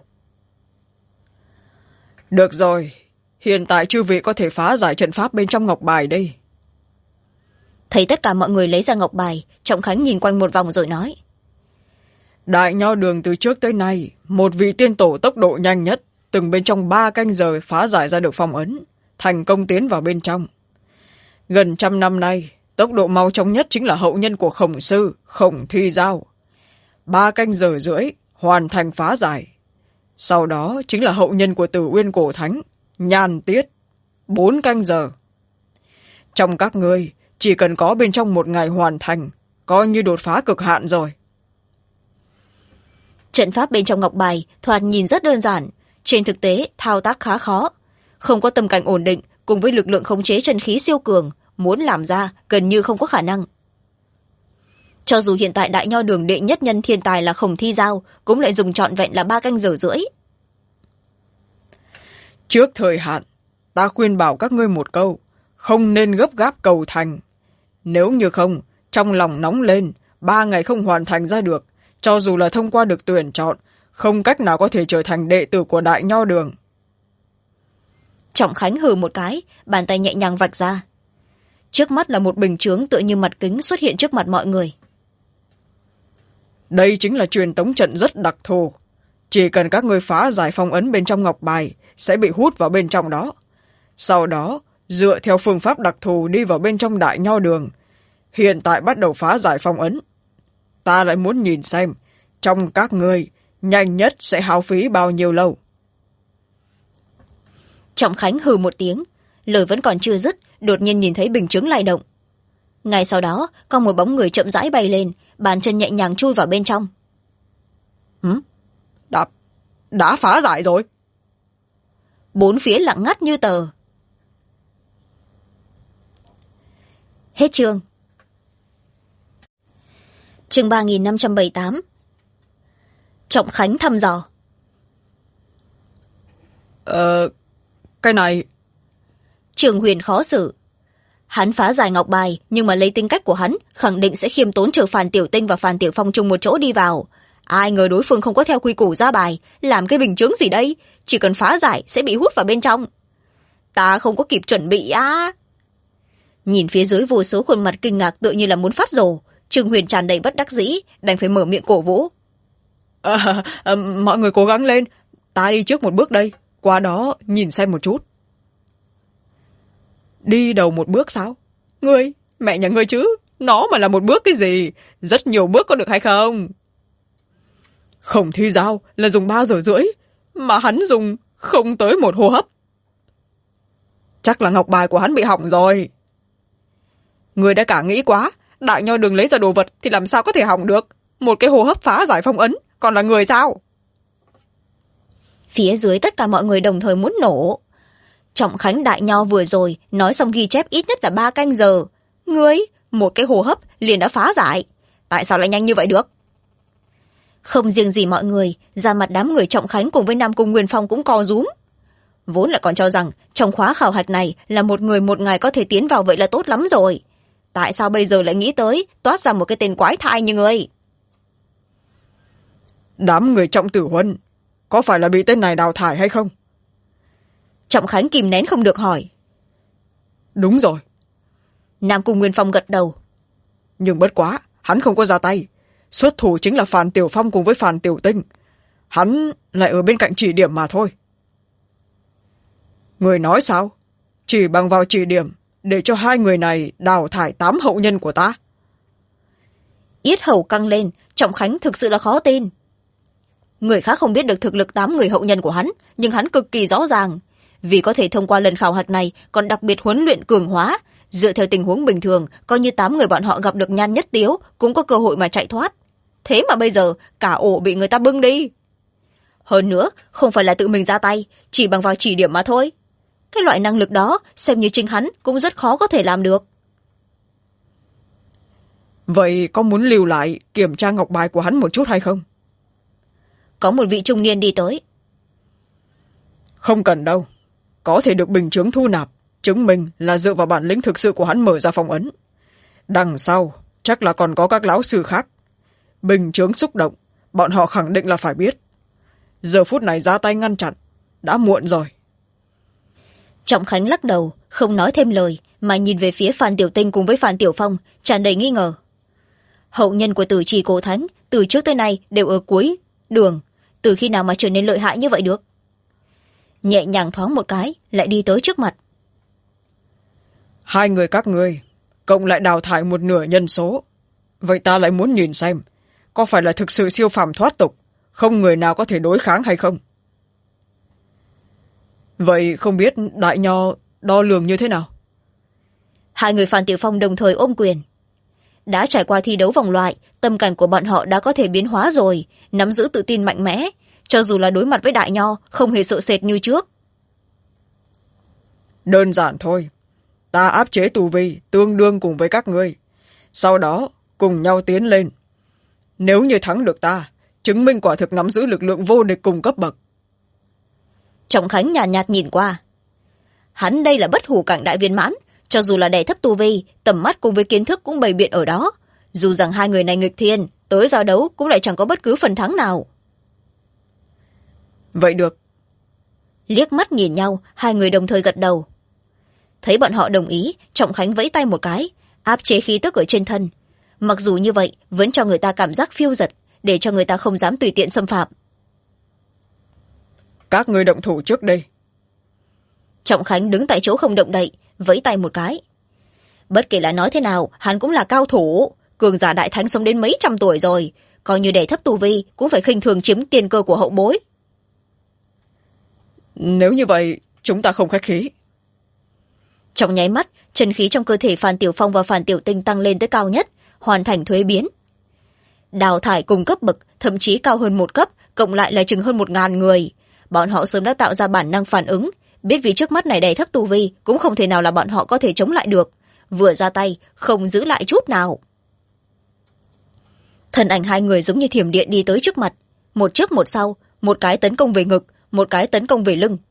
Được rồi, hiện tại chư vị có thể phá giải trận pháp bên trong ngọc bài đi.
Thấy tất cả mọi người lấy ra ngọc bài, Trọng Khánh nhìn quanh một vòng rồi nói.
Đại Nho Đường từ trước tới nay, một vị tiên tổ tốc độ nhanh nhất, từng bên trong 3 canh giờ phá giải ra được phong ấn, thành công tiến vào bên trong. Gần 100 năm nay, tốc độ mau chóng nhất chính là hậu nhân của Khổng sư, Khổng Thi Giao. 3 canh giờ rưỡi hoàn thành phá giải. Sau đó chính là hậu nhân của Tử Uyên Cổ Thánh, Nhan Tiết, 4 canh giờ. Trong các ngươi, chỉ cần có bên trong 1 ngày hoàn thành, coi như đột phá cực hạn rồi.
Trận pháp bên trong ngọc bài thoạt nhìn rất đơn giản, trên thực tế thao tác khá khó. Không có tâm cảnh ổn định cùng với lực lượng khống chế chân khí siêu cường, muốn làm ra gần như không có khả năng. Cho dù hiện tại Đại Nho Đường đệ nhất nhân thiên tài là Khổng Thi Giao, cũng lại dùng trọn vẹn là 3 canh giờ rưỡi.
Trước thời hạn, ta khuyên bảo các ngươi một câu, không nên gấp gáp cầu thành. Nếu như không, trong lòng nóng lên, 3 ngày không hoàn thành ra được, cho dù là thông qua được tuyển chọn, không cách nào có thể trở thành đệ tử của Đại Nho Đường.
Trọng Khánh hừ một cái, bàn tay nhẹ nhàng vạch ra. Trước mắt là một bình chướng tựa như mặt kính xuất hiện trước mặt mọi người.
Đây chính là truyền tống trận rất đặc thù. Chỉ cần các ngươi phá giải phong ấn bên trong ngọc bài, sẽ bị hút vào bên trong đó. Sau đó, dựa theo phương pháp đặc thù đi vào bên trong Đại Nho Đường. Hiện tại bắt đầu phá giải phong ấn. Ta lại muốn nhìn xem, trong các ngươi, nhanh nhất sẽ hao phí bao nhiêu lâu.
Trọng Khánh hừ một tiếng, lời vẫn còn chưa dứt, đột nhiên nhìn thấy bình chướng lay động. Ngay sau đó, có một bóng người chậm rãi bay lên, bàn chân nhẹ nhàng chui vào bên trong.
Đã phá giải rồi.
Bốn phía lặng ngắt như tờ. Hết chương. Chương 3578. Trọng Khánh thăm dò.
Cái này...
Trường Huyền khó xử. Hắn phá giải ngọc bài, nhưng mà lấy tính cách của hắn, khẳng định sẽ khiêm tốn chờ Phàn Tiểu Tinh và Phàn Tiểu Phong chung một chỗ đi vào. Ai ngờ đối phương không có theo quy củ ra bài, làm cái bình chướng gì đây, chỉ cần phá giải sẽ bị hút vào bên trong. Ta không có kịp chuẩn bị á. Nhìn phía dưới vô số khuôn mặt kinh ngạc tựa như là muốn phát rồ, Trường Huyền tràn đầy bất đắc dĩ, đành phải mở miệng cổ vũ.
Mọi người cố gắng lên, ta đi trước một bước đây, qua đó nhìn xem một chút. Đi đầu một bước sao? Ngươi, mẹ nhà ngươi chứ, nó mà là một bước cái gì, rất nhiều bước có được hay không? Khổng Thi Giao là dùng 3 giờ rưỡi, mà hắn dùng không tới 1 hô hấp. Chắc là ngọc bài của hắn bị hỏng rồi. Ngươi đã cả nghĩ quá, Đại Nho Đường lấy ra đồ vật thì làm sao có thể hỏng được, một cái hô hấp phá giải phong ấn, còn là người sao?
Phía dưới tất cả mọi người đồng thời muốn nổ. Trọng Khánh Đại Nho vừa rồi nói xong ghi chép ít nhất là 3 canh giờ. Ngươi, một cái hô hấp liền đã phá giải. Tại sao lại nhanh như vậy được? Không riêng gì mọi người, ra mặt đám người Trọng Khánh cùng với Nam Cung Nguyên Phong cũng co rúm. Vốn lại còn cho rằng trong khóa khảo hạch này là một người một ngày có thể tiến vào vậy là tốt lắm rồi. Tại sao bây giờ lại nghĩ tới toát ra một cái tên quái thai như ngươi?
Đám người Trọng Tử Huân, có phải là bị tên này đào thải hay không?
Trọng Khánh kìm nén không được hỏi.
Đúng rồi.
Nam Cung Nguyên Phong gật đầu.
Nhưng bất quá, hắn không có ra tay. Xuất thủ chính là Phàn Tiểu Phong cùng với Phàn Tiểu Tinh. Hắn lại ở bên cạnh chỉ điểm mà thôi. Người nói sao? Chỉ bằng vào chỉ điểm để cho 2 người này đào thải 8 hậu nhân của ta.
Yết hầu căng lên, Trọng Khánh thực sự là khó tin. Người khác không biết được thực lực 8 người hậu nhân của hắn, nhưng hắn cực kỳ rõ ràng. Vì có thể thông qua lần khảo hạch này còn đặc biệt huấn luyện cường hóa, dựa theo tình huống bình thường, coi như 8 người bọn họ gặp được Nhan Nhất Tiếu cũng có cơ hội mà chạy thoát. Thế mà bây giờ cả ổ bị người ta bưng đi. Hơn nữa, không phải là tự mình ra tay, chỉ bằng vào chỉ điểm mà thôi. Cái loại năng lực đó, xem như chính hắn cũng rất khó có thể làm được.
Vậy có muốn lưu lại kiểm tra ngọc bài của hắn một chút hay không?
Có một vị trung niên đi tới.
Không cần đâu. Có thể được bình chướng thu nạp, chứng minh là dựa vào bản lĩnh thực sự của hắn mở ra phong ấn. Đằng sau, chắc là còn có các lão sư khác. Bình chướng xúc động, bọn họ khẳng định là phải biết. Giờ phút này ra tay ngăn chặn, đã muộn rồi.
Trọng Khánh lắc đầu, không nói thêm lời, mà nhìn về phía Phàn Tiểu Tinh cùng với Phàn Tiểu Phong, tràn đầy nghi ngờ. Hậu nhân của Tử Trì Cổ Thánh, từ trước tới nay đều ở cuối đường, từ khi nào mà trở nên lợi hại như vậy được? nhẹ nhàng thoáng một cái lại đi tới trước mặt.
Hai người các ngươi cộng lại đào thải một nửa nhân số, vậy ta lại muốn nhìn xem có phải là thực sự siêu phàm thoát tục, không người nào có thể đối kháng hay không. Vậy không biết đại nho đo lường như thế nào?
Hai người Phan Tiểu Phong đồng thời ôm quyền. Đã trải qua thi đấu vòng loại, tâm cảnh của bọn họ đã có thể biến hóa rồi, nắm giữ tự tin mạnh mẽ, cho dù là đối mặt với đại nho không hề sợ sệt như trước.
Đơn giản thôi, ta áp chế tù vi tương đương cùng với các ngươi, sau đó cùng nhau tiến lên. Nếu như thắng được ta, chứng minh quả thực nắm giữ lực lượng vô địch cùng cấp bậc.
Trọng Khánh nhàn nhạt nhìn qua. Hắn đây là bất hủ cảnh đại viên mãn, cho dù là đè thấp tu vi, tầm mắt cùng với kiến thức cũng bày biện ở đó. Dù rằng hai người này nghịch thiên, tới giao đấu cũng lại chẳng có bất cứ phần thắng nào.
Vậy được.
Liếc mắt nhìn nhau, hai người đồng thời gật đầu. Thấy bọn họ đồng ý, Trọng Khánh vẫy tay một cái, áp chế khí tức ở trên thân. Mặc dù như vậy, vẫn cho người ta cảm giác phiêu dật, để cho người ta không dám tùy tiện xâm phạm.
Các ngươi động thủ trước đây.
Trọng Khánh đứng tại chỗ không động đậy, vẫy tay một cái. Bất kể là nói thế nào, hắn cũng là cao thủ, cường giả đại thánh sống đến mấy trăm tuổi rồi, coi như để thấp tu vi cũng phải khinh thường chiếm tiền cơ của hậu bối.
Nếu như vậy, chúng ta không khách khí.
Trong nháy mắt, chân khí trong cơ thể Phan Tiểu Phong và Phan Tiểu Tinh tăng lên tới cao nhất, hoàn thành thuế biến. Đào thải cùng cấp bậc, thậm chí cao hơn một cấp, cộng lại là chừng hơn 1000 người. Bọn họ sớm đã tạo ra bản năng phản ứng, biết vì trước mắt này đè thấp tu vi cũng không thể nào là bọn họ có thể chống lại được, vừa ra tay không giữ lại chút nào. Thân ảnh hai người giống như thiểm điện đi tới trước mặt, một trước một sau, một cái tấn công về ngực, một cái tấn công về lưng.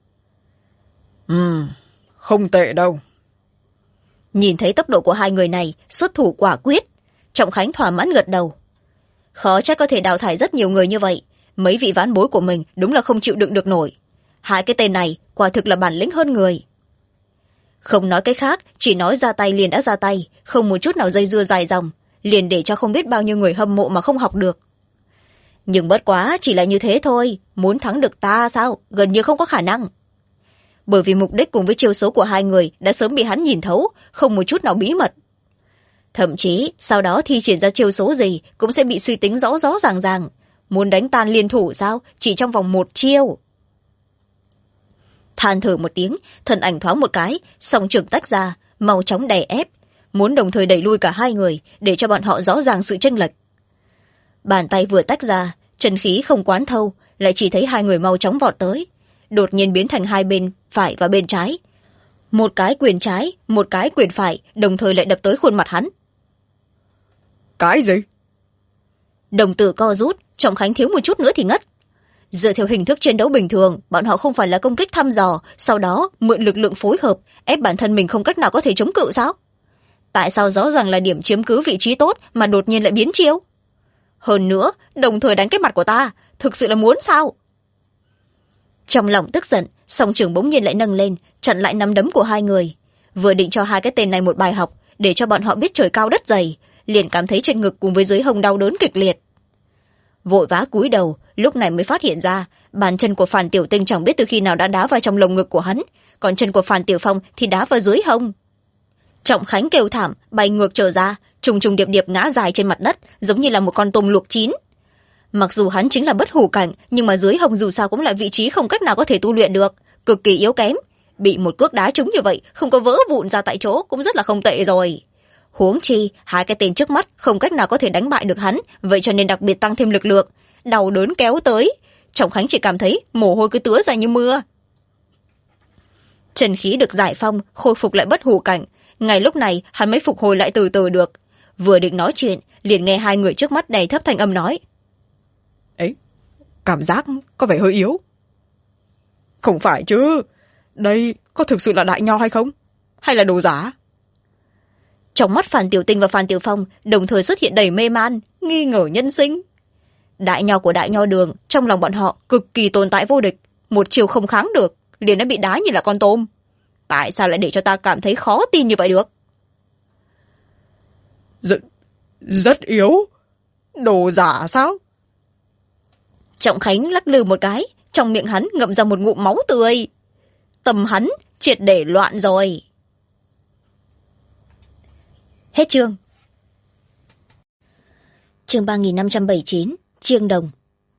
Không tệ đâu.
Nhìn thấy tốc độ của hai người này, xuất thủ quả quyết, Trọng Khánh thỏa mãn gật đầu. Khó trách có thể đào thải rất nhiều người như vậy, mấy vị ván bối của mình đúng là không chịu đựng được nổi. Hai cái tên này quả thực là bản lĩnh hơn người. Không nói cái khác, chỉ nói ra tay liền đã ra tay, không một chút nào dây dưa dài dòng, liền để cho không biết bao nhiêu người hâm mộ mà không học được. Nhưng bất quá chỉ là như thế thôi, muốn thắng được ta sao, gần như không có khả năng. Bởi vì mục đích cùng với chiêu số của hai người đã sớm bị hắn nhìn thấu, không một chút nào bí mật. Thậm chí sau đó thi triển ra chiêu số gì cũng sẽ bị suy tính rõ rõ ràng ràng. Muốn đánh tan liên thủ sao, chỉ trong vòng một chiêu. Than thở một tiếng, thân ảnh thoáng một cái, song trường tách ra, mau chóng đè ép, muốn đồng thời đẩy lui cả hai người để cho bọn họ rõ ràng sự chênh lệch. Bàn tay vừa tách ra, chân khí không quán thâu, lại chỉ thấy hai người mau chóng vọt tới, đột nhiên biến thành hai bên phải và bên trái. Một cái quyền trái, một cái quyền phải, đồng thời lại đập tới khuôn mặt hắn.
Cái gì?
Đồng tử co rút, Trọng Khánh thiếu một chút nữa thì ngất. Dựa theo hình thức chiến đấu bình thường, bọn họ không phải là công kích thăm dò, sau đó mượn lực lượng phối hợp, ép bản thân mình không cách nào có thể chống cự sao? Tại sao rõ ràng là điểm chiếm cứ vị trí tốt mà đột nhiên lại biến chiêu? Hơn nữa, đồng thời đánh cái mặt của ta, thực sự là muốn sao? Trong lòng tức giận, song trường bỗng nhiên lại nâng lên, chặn lại nắm đấm của hai người. Vừa định cho hai cái tên này một bài học, để cho bọn họ biết trời cao đất dày, liền cảm thấy trên ngực cùng với dưới hông đau đớn kịch liệt. Vội vã cúi đầu, lúc này mới phát hiện ra bàn chân của Phan Tiểu Tinh chẳng biết từ khi nào đã đá vào trong lồng ngực của hắn, còn chân của Phan Tiểu Phong thì đá vào dưới hông. Trọng Khánh kêu thảm, bay ngược trở ra, trùng trùng điệp điệp ngã dài trên mặt đất, giống như là một con tôm luộc chín. Mặc dù hắn chính là bất hủ cảnh, nhưng mà dưới hông dù sao cũng là vị trí không cách nào có thể tu luyện được, cực kỳ yếu kém. Bị một cước đá trúng như vậy, không có vỡ vụn ra tại chỗ cũng rất là không tệ rồi. Huống chi hai cái tên trước mắt không cách nào có thể đánh bại được hắn, vậy cho nên đặc biệt tăng thêm lực lượng, đau đớn kéo tới. Trọng Khánh chỉ cảm thấy mồ hôi cứ tứa ra như mưa. Chân khí được giải phong, khôi phục lại bất hủ cảnh. Ngay lúc này hắn mới phục hồi lại từ từ được. Vừa định nói chuyện, liền nghe hai người trước mắt đầy thấp thanh âm nói:
Ấy, cảm giác có vẻ hơi yếu. Không phải chứ, đây có thực sự là đại nho hay không? Hay là đồ giả?
Trong mắt Phan Tiểu Tinh và Phan Tiểu Phong đồng thời xuất hiện đầy mê man, nghi ngờ nhân sinh. Đại nho của Đại Nho Đường, trong lòng bọn họ cực kỳ tồn tại vô địch, một chiều không kháng được, liền đã bị đá như là con tôm. Tại sao lại để cho ta cảm thấy khó tin như vậy được?
Rất yếu. Đồ giả sao?
Trọng Khánh lắc lư một cái, trong miệng hắn ngậm ra một ngụm máu tươi. Tâm hắn triệt để loạn rồi. Hết chương. Chương 3579, Chiêng Đồng.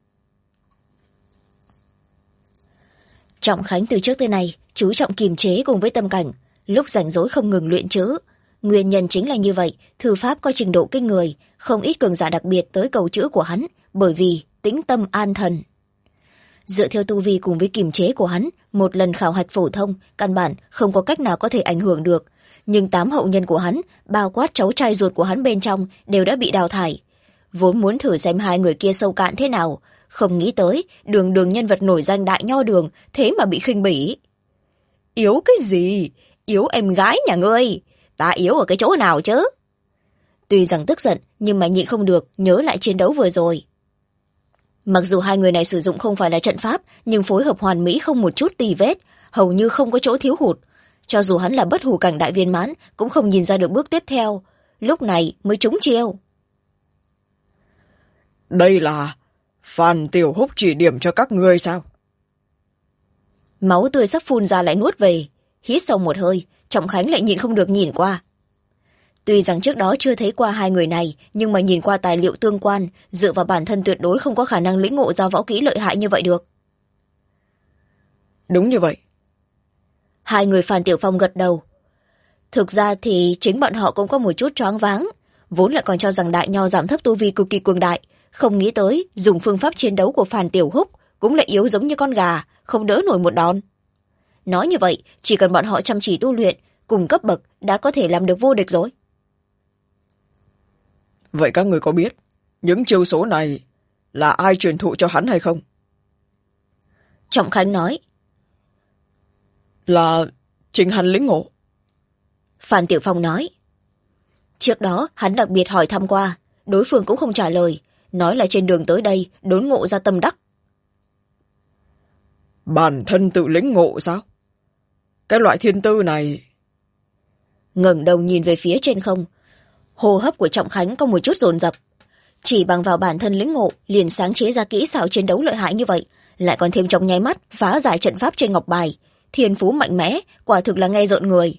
Trọng Khánh từ trước tới nay chú trọng kiềm chế cùng với tâm cảnh, lúc rảnh rỗi không ngừng luyện chữ. Nguyên nhân chính là như vậy, thư pháp có trình độ kinh người, không ít cường giả đặc biệt tới cầu chữ của hắn, bởi vì tĩnh tâm an thần. Dựa theo tu vi cùng với kiềm chế của hắn, một lần khảo hạch phổ thông căn bản không có cách nào có thể ảnh hưởng được, nhưng 8 hậu nhân của hắn, bao quát cháu trai ruột của hắn bên trong, đều đã bị đào thải. Vốn muốn thử xem hai người kia sâu cạn thế nào, không nghĩ tới Đường Đường nhân vật nổi danh Đại Nho Đường thế mà bị khinh bỉ. Yếu cái gì? Yếu em gái nhà ngươi, ta yếu ở cái chỗ nào chứ? Tuy rằng tức giận nhưng mà nhịn không được nhớ lại chiến đấu vừa rồi. Mặc dù hai người này sử dụng không phải là trận pháp, nhưng phối hợp hoàn mỹ không một chút tì vết, hầu như không có chỗ thiếu hụt. Cho dù hắn là bất hủ cảnh đại viên mãn cũng không nhìn ra được bước tiếp theo, lúc này mới trúng chiêu.
Đây là Phan Tiểu Húc chỉ điểm cho các ngươi sao?
Máu tươi sắp phun ra lại nuốt về, hít sâu một hơi, Trọng Khánh lại nhịn không được nhìn qua. Tuy rằng trước đó chưa thấy qua hai người này, nhưng mà nhìn qua tài liệu tương quan, dựa vào bản thân tuyệt đối không có khả năng lĩnh ngộ ra võ kỹ lợi hại như vậy được.
Đúng như vậy.
Hai người Phan Tiểu Phong gật đầu. Thực ra thì chính bọn họ cũng có một chút choáng váng, vốn lại còn cho rằng Đại Nho giảm thấp tu vi cực kỳ cường đại, không nghĩ tới dùng phương pháp chiến đấu của Phan Tiểu Húc cũng lại yếu giống như con gà, không đỡ nổi một đòn. Nói như vậy, chỉ cần bọn họ chăm chỉ tu luyện, cùng cấp bậc đã có thể làm được vô địch rồi.
Vậy các người có biết những chiêu số này là ai truyền thụ cho hắn hay không?
Trọng Khánh nói.
Là chính hắn lĩnh ngộ.
Phan Tiểu Phong nói. Trước đó hắn đặc biệt hỏi thăm qua, đối phương cũng không trả lời, nói là trên đường tới đây đốn ngộ ra tâm đắc.
Bản thân tự lĩnh ngộ sao? Cái loại thiên tư này...
Ngẩng đầu nhìn về phía trên không, hô hấp của Trọng Khánh có một chút dồn dập. Chỉ bằng vào bản thân lĩnh ngộ liền sáng chế ra kỹ xảo chiến đấu lợi hại như vậy, lại còn thêm trong nháy mắt phá giải trận pháp trên ngọc bài, thiên phú mạnh mẽ, quả thực là nghe rợn người.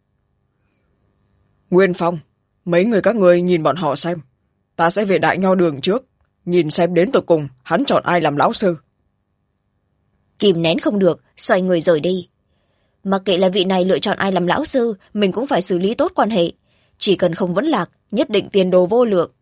Nguyên Phong, mấy người các ngươi nhìn bọn họ xem, ta sẽ về Đại Nho Đường trước, nhìn xem đến tột cùng hắn chọn ai làm lão sư.
Kìm nén không được, xoay người rời đi. Mặc kệ là vị này lựa chọn ai làm lão sư, mình cũng phải xử lý tốt quan hệ, chỉ cần không vấn lạc, nhất định tiền đồ vô lượng.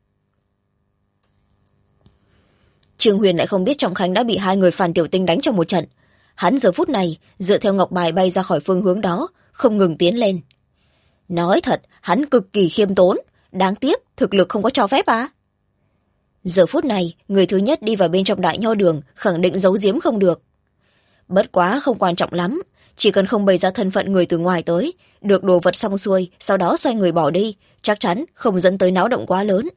Trương Huyền lại không biết Trọng Khánh đã bị hai người Phan Tiểu Tinh đánh trong một trận. Hắn giờ phút này dựa theo ngọc bài bay ra khỏi phương hướng đó, không ngừng tiến lên. Nói thật, hắn cực kỳ khiêm tốn, đáng tiếc thực lực không có cho phép à. Giờ phút này, người thứ nhất đi vào bên trong Đại Nho Đường, khẳng định giấu giếm không được. Bất quá không quan trọng lắm, chỉ cần không bày ra thân phận người từ ngoài tới, được đồ vật xong xuôi, sau đó xoay người bỏ đi, chắc chắn không dẫn tới náo động quá lớn.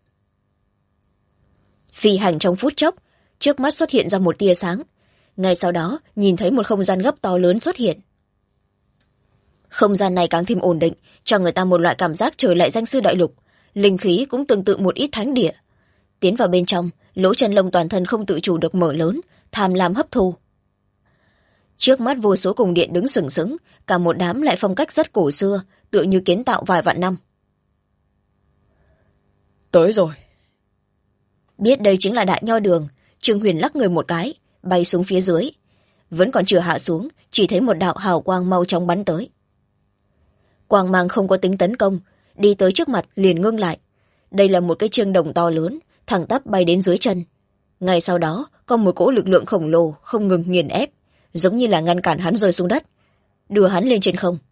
Phi hành trong phút chốc, trước mắt xuất hiện ra một tia sáng. Ngay sau đó, nhìn thấy một không gian gấp to lớn xuất hiện. Không gian này càng thêm ổn định, cho người ta một loại cảm giác trở lại danh sư đại lục. Linh khí cũng tương tự một ít thánh địa. Tiến vào bên trong, lỗ chân lông toàn thân không tự chủ được mở lớn, tham lam hấp thu. Trước mắt vô số cung điện đứng sừng sững, cả một đám lại phong cách rất cổ xưa, tựa như kiến tạo vài vạn năm.
Tới rồi.
Biết đây chính là Đại Nho Đường, Trương Huyền lắc người một cái, bay xuống phía dưới. Vẫn còn chưa hạ xuống, chỉ thấy một đạo hào quang mau chóng bắn tới. Quang mang không có tính tấn công, đi tới trước mặt liền ngưng lại. Đây là một cái chiêng đồng to lớn, thẳng tắp bay đến dưới chân. Ngay sau đó, có một cỗ lực lượng khổng lồ không ngừng nghiền ép, giống như là ngăn cản hắn rơi xuống đất, đưa hắn lên trên không.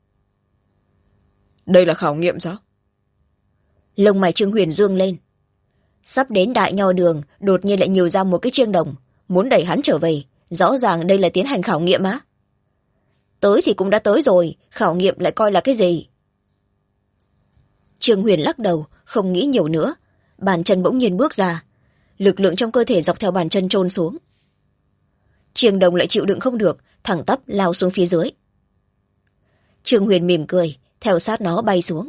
Đây là khảo nghiệm sao?
Lông mày Trương Huyền dương lên. Sắp đến Đại Nho Đường, đột nhiên lại nhiều ra một cái chiêng đồng, muốn đẩy hắn trở về. Rõ ràng đây là tiến hành khảo nghiệm á. Tới thì cũng đã tới rồi, khảo nghiệm lại coi là cái gì? Trương Huyền lắc đầu, không nghĩ nhiều nữa. Bàn chân bỗng nhiên bước ra, lực lượng trong cơ thể dọc theo bàn chân chôn xuống. Chiêng đồng lại chịu đựng không được, thẳng tắp lao xuống phía dưới. Trương Huyền mỉm cười, theo sát nó bay xuống.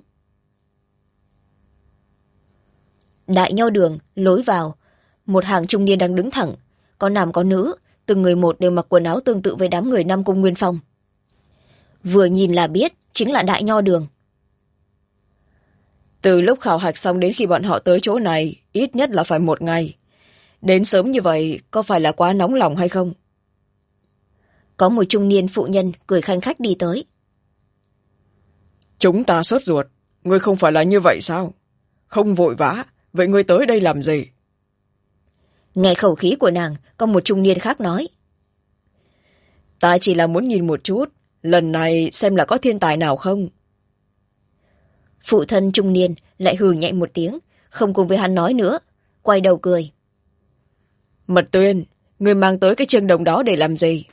Đại Nho Đường, lối vào, một hàng trung niên đang đứng thẳng, có nam có nữ, từng người một đều mặc quần áo tương tự với đám người Nam Cung Nguyên Phong. Vừa nhìn là biết chính là Đại Nho Đường.
Từ lúc khảo hạch xong đến khi bọn họ tới chỗ này ít nhất là phải 1 ngày. Đến sớm như vậy có phải là quá nóng lòng hay không?
Có một trung niên phụ nhân cười khanh khách đi tới.
Chúng ta sốt ruột, ngươi không phải là như vậy sao? Không vội vã, vậy ngươi tới đây làm gì?
Nghe khẩu khí của nàng, có một trung niên khác nói.
Ta chỉ là muốn nhìn một chút, lần này xem là có thiên tài nào không?
Phụ thân trung niên lại hừ nhẹ một tiếng, không cùng với hắn nói nữa, quay đầu cười.
Mật Tuyên, ngươi mang tới cái chiêng đồng đó để làm gì?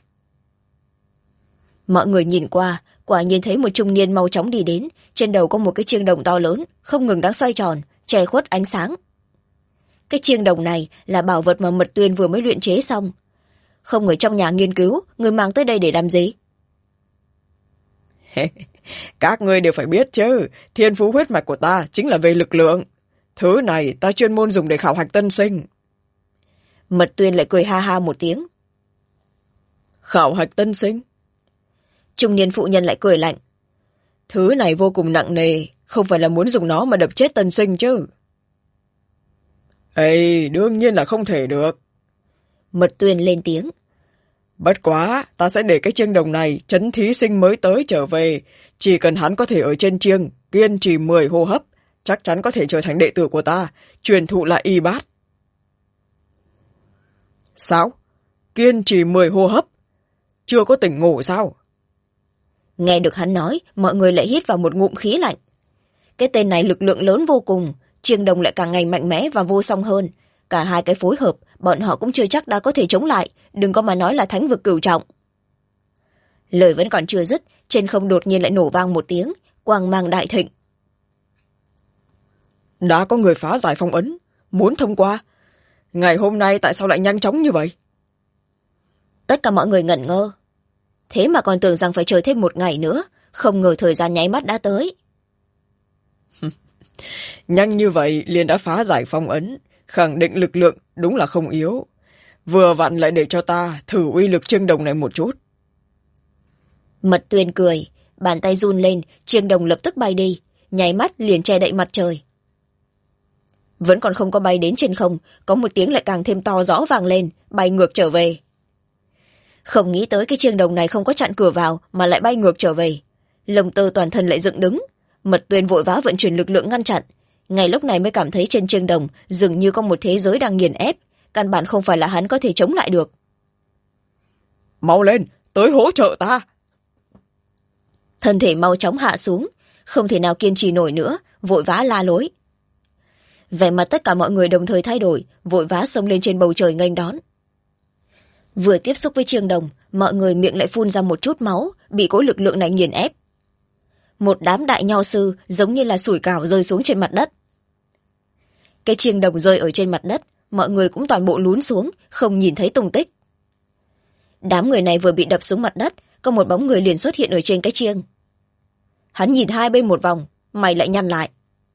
Mọi người nhìn qua, quả nhiên thấy một trung niên mau chóng đi đến, trên đầu có một cái chiêng đồng to lớn, không ngừng đang xoay tròn, che khuất ánh sáng. Cái chiêng đồng này là bảo vật mà Mật Tuyên vừa mới luyện chế xong. Không ở trong nhà nghiên cứu, người mang tới đây để làm gì?
Các ngươi đều phải biết chứ, thiên phú huyết mạch của ta chính là về lực lượng. Thứ này ta chuyên môn dùng để khảo hạch tân sinh.
Mật Tuyên lại cười ha ha một tiếng.
Khảo hạch tân sinh?
Trung niên phụ nhân lại cười lạnh.
Thứ này vô cùng nặng nề, không phải là muốn dùng nó mà đập chết tân sinh chứ. Ê, đương nhiên là không thể được.
Mật Tuyên lên tiếng.
Bất quá, ta sẽ để cái chiêng đồng này trấn thí sinh mới tới trở về. Chỉ cần hắn có thể ở trên chiêng, kiên trì 10 hô hấp, chắc chắn có thể trở thành đệ tử của ta, truyền thụ lại y bát. Sao? Kiên trì 10 hô hấp? Chưa có tỉnh ngủ sao?
Nghe được hắn nói, mọi người lại hít vào một ngụm khí lạnh. Cái tên này lực lượng lớn vô cùng, chiêng đồng lại càng ngày mạnh mẽ và vô song hơn. Cả hai cái phối hợp, bọn họ cũng chưa chắc đã có thể chống lại, đừng có mà nói là thánh vực cửu trọng. Lời vẫn còn chưa dứt, trên không đột nhiên lại nổ vang một tiếng, quang mang đại thịnh.
Đã có người phá giải phong ấn, muốn thông qua. Ngày hôm nay tại sao lại nhanh chóng như vậy?
Tất cả mọi người ngẩn ngơ. Thế mà còn tưởng rằng phải chờ thêm 1 ngày nữa, không ngờ thời gian nháy mắt đã tới.
Nhanh như vậy liền đã phá giải phong ấn, khẳng định lực lượng đúng là không yếu. Vừa vặn lại để cho ta thử uy lực chiêng đồng này một chút.
Mật Tuyên cười, bàn tay run lên, chiêng đồng lập tức bay đi, nháy mắt liền che đậy mặt trời. Vẫn còn không có bay đến trên không, có một tiếng lại càng thêm to rõ vang lên, bay ngược trở về. Không nghĩ tới cái chiêng đồng này không có chặn cửa vào mà lại bay ngược trở về. Lông tơ toàn thân lại dựng đứng. Mật Tuyên vội vã vận chuyển lực lượng ngăn chặn. Ngay lúc này mới cảm thấy trên chiêng đồng dường như có một thế giới đang nghiền ép. Căn bản không phải là hắn có thể chống lại được.
Mau lên, tới hỗ trợ ta.
Thân thể mau chóng hạ xuống, không thể nào kiên trì nổi nữa, vội vã la lối. Vẻ mặt tất cả mọi người đồng thời thay đổi, vội vã xông lên trên bầu trời nghênh đón. Vừa tiếp xúc với chiêng đồng, mọi người miệng lại phun ra một chút máu, bị cỗ lực lượng này nghiền ép. Một đám đại nho sư giống như là sủi cảo rơi xuống trên mặt đất. Cái chiêng đồng rơi ở trên mặt đất, mọi người cũng toàn bộ lún xuống, không nhìn thấy tung tích. Đám người này vừa bị đập xuống mặt đất, có một bóng người liền xuất hiện ở trên cái chiêng. Hắn nhìn hai bên một vòng, mày lại nhăn lại.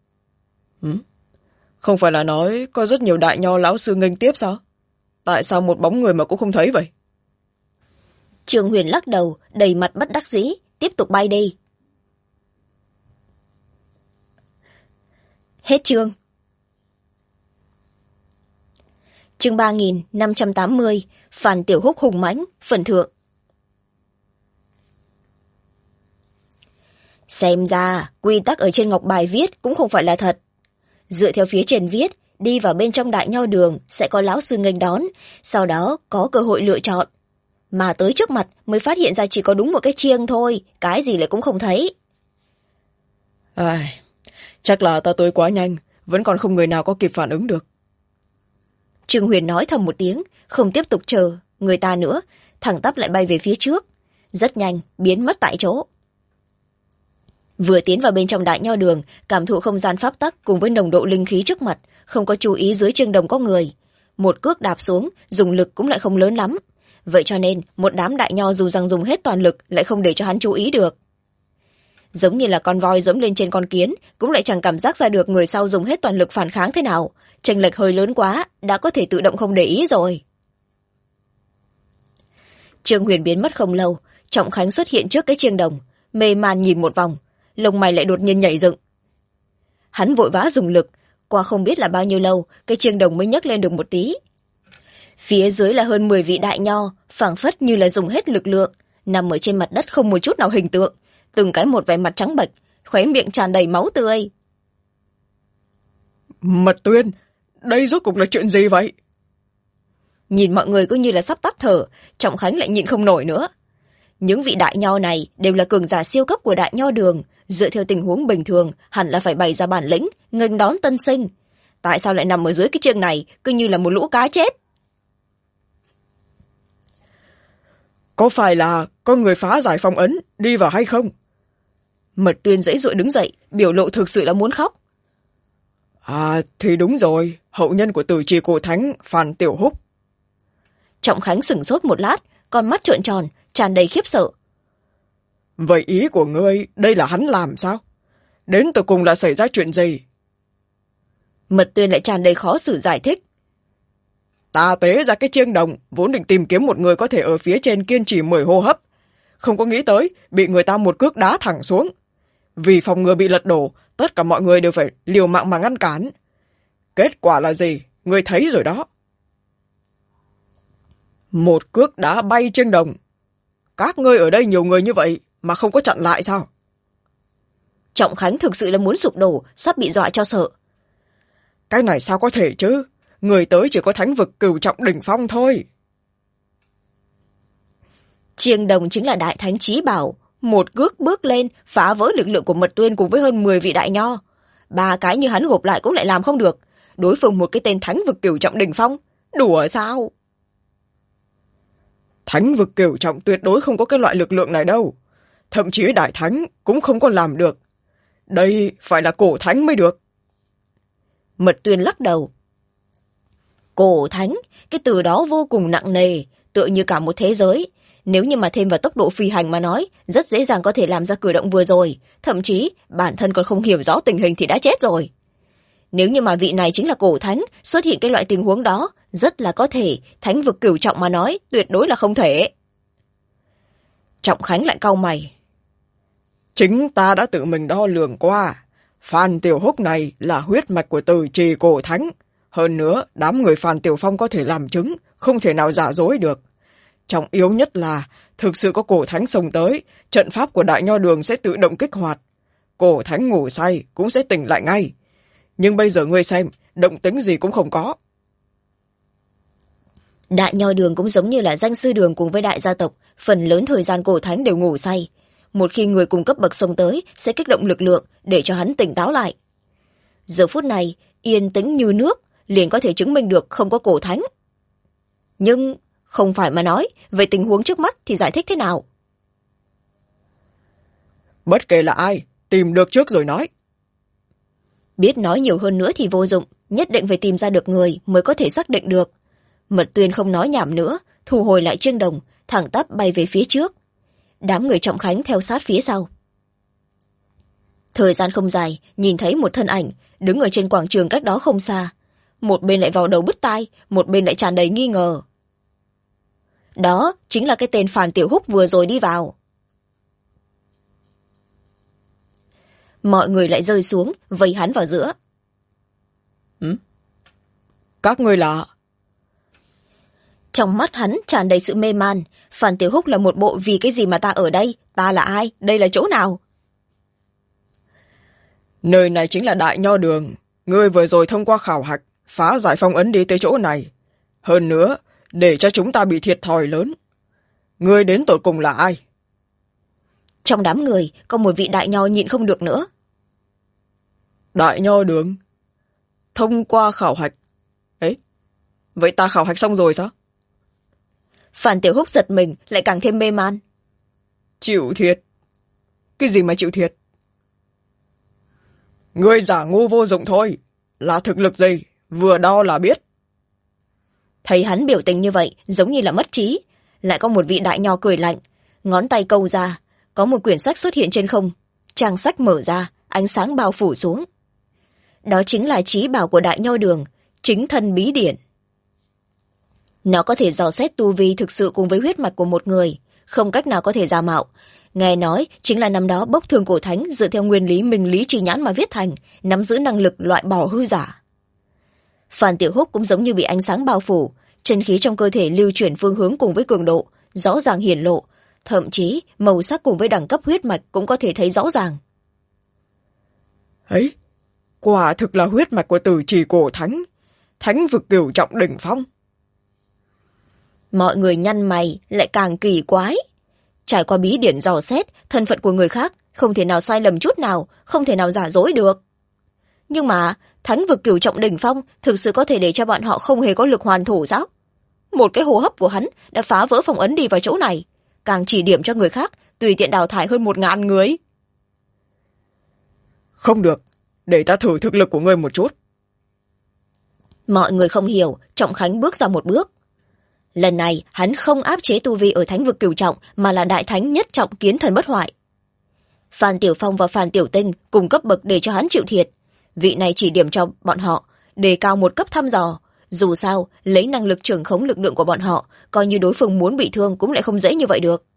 Không phải là nói có rất nhiều đại nho lão sư nghênh tiếp sao? Tại sao một bóng người mà cũng không thấy vậy?
Trương Huyền lắc đầu, đầy mặt bất đắc dĩ, tiếp tục bay đi. Hết chương. Chương 3580, Phàn Tiểu Húc hùng mãnh, phần thượng. Xem ra, quy tắc ở trên ngọc bài viết cũng không phải là thật. Dựa theo phía trên viết, đi vào bên trong đại nho đường sẽ có lão sư nghênh đón, sau đó có cơ hội lựa chọn. Mà tới trước mặt mới phát hiện ra chỉ có đúng một cái chiêng thôi, cái gì lại cũng không thấy.
Chắc là ta tới quá nhanh, vẫn còn không người nào có kịp phản ứng được.
Trương Huyền nói thầm một tiếng, không tiếp tục chờ người ta nữa, thẳng tắp lại bay về phía trước. Rất nhanh, biến mất tại chỗ. Vừa tiến vào bên trong đại nho đường, cảm thụ không gian pháp tắc cùng với nồng độ linh khí trước mặt, không có chú ý dưới chiêng đồng có người. Một cước đạp xuống, dùng lực cũng lại không lớn lắm. Vậy cho nên, một đám đại nho dù rằng dùng hết toàn lực lại không để cho hắn chú ý được. Giống như là con voi dẫm lên trên con kiến, cũng lại chẳng cảm giác ra được người sau dùng hết toàn lực phản kháng thế nào. Chênh lệch hơi lớn quá, đã có thể tự động không để ý rồi. Trương Huyền biến mất không lâu, Trọng Khánh xuất hiện trước cái chiêng đồng, mê man nhìn một vòng, lông mày lại đột nhiên nhảy dựng. Hắn vội vã dùng lực, qua không biết là bao nhiêu lâu cái chiêng đồng mới nhấc lên được một tí. Phía dưới là hơn 10 vị đại nho, phảng phất như là dùng hết lực lượng, nằm ở trên mặt đất không một chút nào hình tượng, từng cái một vẻ mặt trắng bệch, khóe miệng tràn đầy máu tươi.
Mật Tuyên, đây rốt cuộc là chuyện gì vậy?
Nhìn mọi người cứ như là sắp tắt thở, Trọng Khánh lại nhịn không nổi nữa. Những vị đại nho này đều là cường giả siêu cấp của đại nho đường, dựa theo tình huống bình thường hẳn là phải bày ra bản lĩnh nghênh đón tân sinh. Tại sao lại nằm ở dưới cái chiêng này cứ như là một lũ cá chết?
Có phải là có người phá giải phong ấn đi vào hay không?
Mật Tuyên giãy giụa đứng dậy, biểu lộ thực sự là muốn khóc.
Thì đúng rồi, hậu nhân của Tử Trì Cổ Thánh Phan Tiểu Húc.
Trọng Khánh sửng sốt một lát, con mắt trợn tròn, tràn đầy khiếp sợ.
Vậy ý của ngươi đây là hắn làm sao? Đến tột cùng là xảy ra chuyện gì?
Mật Tuyên lại tràn đầy khó xử giải thích.
Ta tế ra cái chiêng đồng, vốn định tìm kiếm một người có thể ở phía trên kiên trì 10 hô hấp. Không có nghĩ tới, bị người ta một cước đá thẳng xuống. Vì phòng ngừa bị lật đổ, tất cả mọi người đều phải liều mạng mà ngăn cản. Kết quả là gì? Ngươi thấy rồi đó. Một cước đá bay chiêng đồng. Các ngươi ở đây nhiều người như vậy mà không có chặn lại sao?
Trọng Khánh thực sự là muốn sụp đổ, sắp bị dọa cho sợ.
Cái này sao có thể chứ? Người tới chỉ có thánh vực cửu trọng đỉnh phong thôi.
Chiêng đồng chính là đại thánh chí bảo, một cước bước lên phá vỡ lực lượng của Mật Tuyên cùng với hơn 10 vị đại nho. 3 cái như hắn gộp lại cũng lại làm không được, đối phương một cái tên thánh vực cửu trọng đỉnh phong, đùa sao?
Thánh vực cửu trọng tuyệt đối không có cái loại lực lượng này đâu, thậm chí đại thánh cũng không có làm được. Đây phải là cổ thánh mới được.
Mật Tuyên lắc đầu. Cổ thánh, cái từ đó vô cùng nặng nề, tựa như cả một thế giới. Nếu như mà thêm vào tốc độ phi hành mà nói, rất dễ dàng có thể làm ra cử động vừa rồi, thậm chí bản thân còn không hiểu rõ tình hình thì đã chết rồi. Nếu như mà vị này chính là cổ thánh, xuất hiện cái loại tình huống đó, rất là có thể, thánh vực cửu trọng mà nói, tuyệt đối là không thể. Trọng Khánh lại cau mày.
Chính ta đã tự mình đo lường qua, Phan Tiểu Húc này là huyết mạch của Tử Trì Cổ Thánh. Hơn nữa, đám người Phan Tiểu Phong có thể làm chứng, không thể nào giả dối được. Trọng yếu nhất là, thực sự có cổ thánh xông tới, trận pháp của Đại Nho Đường sẽ tự động kích hoạt. Cổ thánh ngủ say cũng sẽ tỉnh lại ngay. Nhưng bây giờ ngươi xem, động tĩnh gì cũng không có.
Đại Nho Đường cũng giống như là danh sư đường cùng với đại gia tộc, phần lớn thời gian cổ thánh đều ngủ say. Một khi người cùng cấp bậc xông tới, sẽ kích động lực lượng để cho hắn tỉnh táo lại. Giờ phút này, yên tĩnh như nước, liền có thể chứng minh được không có cổ thánh. Nhưng không phải mà nói, về tình huống trước mắt thì giải thích thế nào?
Bất kể là ai, tìm được trước rồi nói.
Biết nói nhiều hơn nữa thì vô dụng, nhất định phải tìm ra được người mới có thể xác định được. Mật Tuyên không nói nhảm nữa, thu hồi lại chiêng đồng, thẳng tắp bay về phía trước. Đám người Trọng Khánh theo sát phía sau. Thời gian không dài, nhìn thấy một thân ảnh đứng ở trên quảng trường cách đó không xa. Một bên lại vào đầu bứt tai, một bên lại tràn đầy nghi ngờ. Đó chính là cái tên Phan Tiểu Húc vừa rồi đi vào. Mọi người lại rơi xuống, vây hắn vào giữa.
Các ngươi là...
Trong mắt hắn tràn đầy sự mê man. Phan Tiểu Húc là một bộ vì cái gì mà ta ở đây, ta là ai, đây là chỗ nào?
Nơi này chính là Đại Nho Đường. Ngươi vừa rồi thông qua khảo hạch, phá giải phong ấn đi tới chỗ này. Hơn nữa, để cho chúng ta bị thiệt thòi lớn. Ngươi đến tột cùng là ai?
Trong đám người, có một vị đại nho nhịn không được nữa.
Đại Nho Đường? Thông qua khảo hạch? Ấy, vậy ta khảo hạch xong rồi sao?
Phan Tiểu Húc giật mình, lại càng thêm mê man.
Chịu thiệt? Cái gì mà chịu thiệt? Ngươi giả ngu vô dụng thôi. Là thực lực gì? Vừa đo là biết.
Thấy hắn biểu tình như vậy, giống như là mất trí. Lại có một vị đại nho cười lạnh, ngón tay câu ra, có một quyển sách xuất hiện trên không. Trang sách mở ra, ánh sáng bao phủ xuống. Đó chính là chí bảo của Đại Nho Đường, chính thân bí điển. Nó có thể dò xét tu vi thực sự cùng với huyết mạch của một người, không cách nào có thể giả mạo. Nghe nói chính là năm đó bốc thương cổ thánh dựa theo nguyên lý minh lý chi nhãn mà viết thành, nắm giữ năng lực loại bỏ hư giả. Phan Tiểu Húc cũng giống như bị ánh sáng bao phủ, chân khí trong cơ thể lưu chuyển phương hướng cùng với cường độ rõ ràng hiển lộ, thậm chí màu sắc cùng với đẳng cấp huyết mạch cũng có thể thấy rõ ràng.
Ấy, quả thực là huyết mạch của Tử Trì cổ thánh, thánh vực cửu trọng đỉnh phong.
Mọi người nhăn mày lại càng kỳ quái. Trải qua bí điển dò xét thân phận của người khác, không thể nào sai lầm chút nào, không thể nào giả dối được. Nhưng mà thánh vực cửu trọng đỉnh phong thực sự có thể để cho bọn họ không hề có lực hoàn thủ sao? Một cái hô hấp của hắn đã phá vỡ phong ấn đi vào chỗ này, càng chỉ điểm cho người khác tùy tiện đào thải hơn 1000 người.
Không được, để ta thử thực lực của ngươi một chút.
Mọi người không hiểu, Trọng Khánh bước ra một bước. Lần này hắn không áp chế tu vi ở thánh vực cửu trọng, mà là đại thánh nhất trọng kiến thần bất hoại. Phan Tiểu Phong và Phan Tiểu Tinh cùng cấp bậc để cho hắn chịu thiệt. Vị này chỉ điểm cho bọn họ đề cao một cấp thăm dò. Dù sao, lấy năng lực trưởng khống lực lượng của bọn họ, coi như đối phương muốn bị thương cũng lại không dễ như vậy được.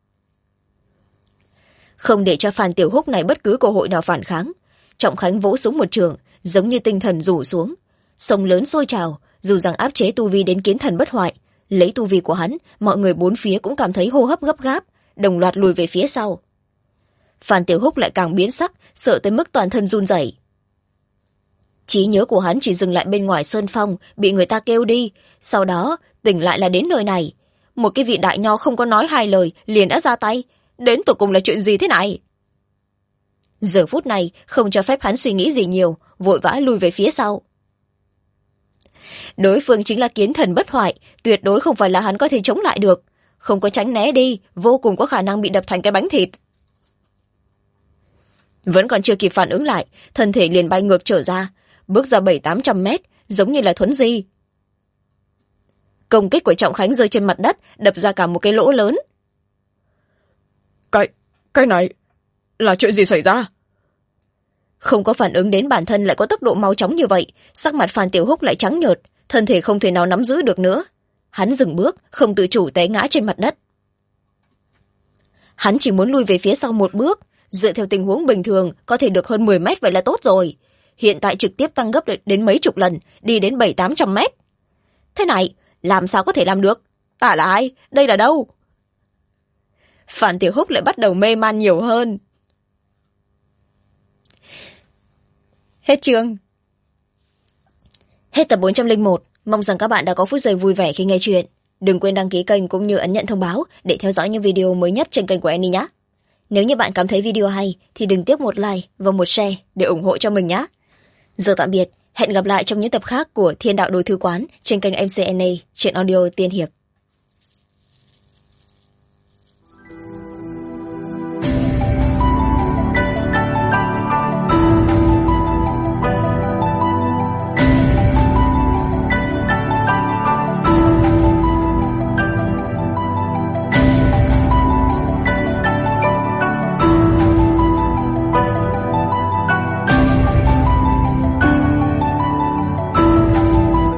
Không để cho Phan Tiểu Húc này bất cứ cơ hội nào phản kháng, Trọng Khánh vỗ súng một trường, giống như tinh thần rủ xuống. Sông lớn sôi trào, dù rằng áp chế tu vi đến kiến thần bất hoại, lấy tu vi của hắn, mọi người bốn phía cũng cảm thấy hô hấp gấp gáp, đồng loạt lùi về phía sau. Phan Tiểu Húc lại càng biến sắc, sợ tới mức toàn thân run rẩy. Trí nhớ của hắn chỉ dừng lại bên ngoài sơn phong, bị người ta kêu đi, sau đó tỉnh lại là đến nơi này. Một cái vị đại nho không có nói hai lời liền đã ra tay, đến tột cùng là chuyện gì thế này? Giờ phút này không cho phép hắn suy nghĩ gì nhiều, vội vã lùi về phía sau. Đối phương chính là kiến thần bất hoại, tuyệt đối không phải là hắn có thể chống lại được. Không có tránh né đi, vô cùng có khả năng bị đập thành cái bánh thịt. Vẫn còn chưa kịp phản ứng lại, thân thể liền bay ngược trở ra, bước ra 700-800 mét, giống như là thuấn di. Công kích của Trọng Khánh rơi trên mặt đất, đập ra cả một cái lỗ lớn.
Cái này là chuyện gì xảy ra?
Không có phản ứng đến bản thân lại có tốc độ mau chóng như vậy, sắc mặt Phan Tiểu Húc lại trắng nhợt, thân thể không thể nào nắm giữ được nữa. Hắn dừng bước, không tự chủ té ngã trên mặt đất. Hắn chỉ muốn lui về phía sau một bước, dựa theo tình huống bình thường có thể được hơn 10 mét vậy là tốt rồi. Hiện tại trực tiếp tăng gấp đến mấy chục lần, đi đến 700-800 mét. Thế này, làm sao có thể làm được? Ta là ai? Đây là đâu? Phan Tiểu Húc lại bắt đầu mê man nhiều hơn. Hết chương. Hết tập 401. Mong rằng các bạn đã có phút giây vui vẻ khi nghe chuyện. Đừng quên đăng ký kênh cũng như ấn nhận thông báo để theo dõi những video mới nhất trên kênh của Annie nhé. Nếu như bạn cảm thấy video hay thì đừng tiếc một like và một share để ủng hộ cho mình nhé. Giờ tạm biệt, hẹn gặp lại trong những tập khác của Thiên Đạo Đồi Thư Quán trên kênh MC Annie, truyện audio tiên hiệp.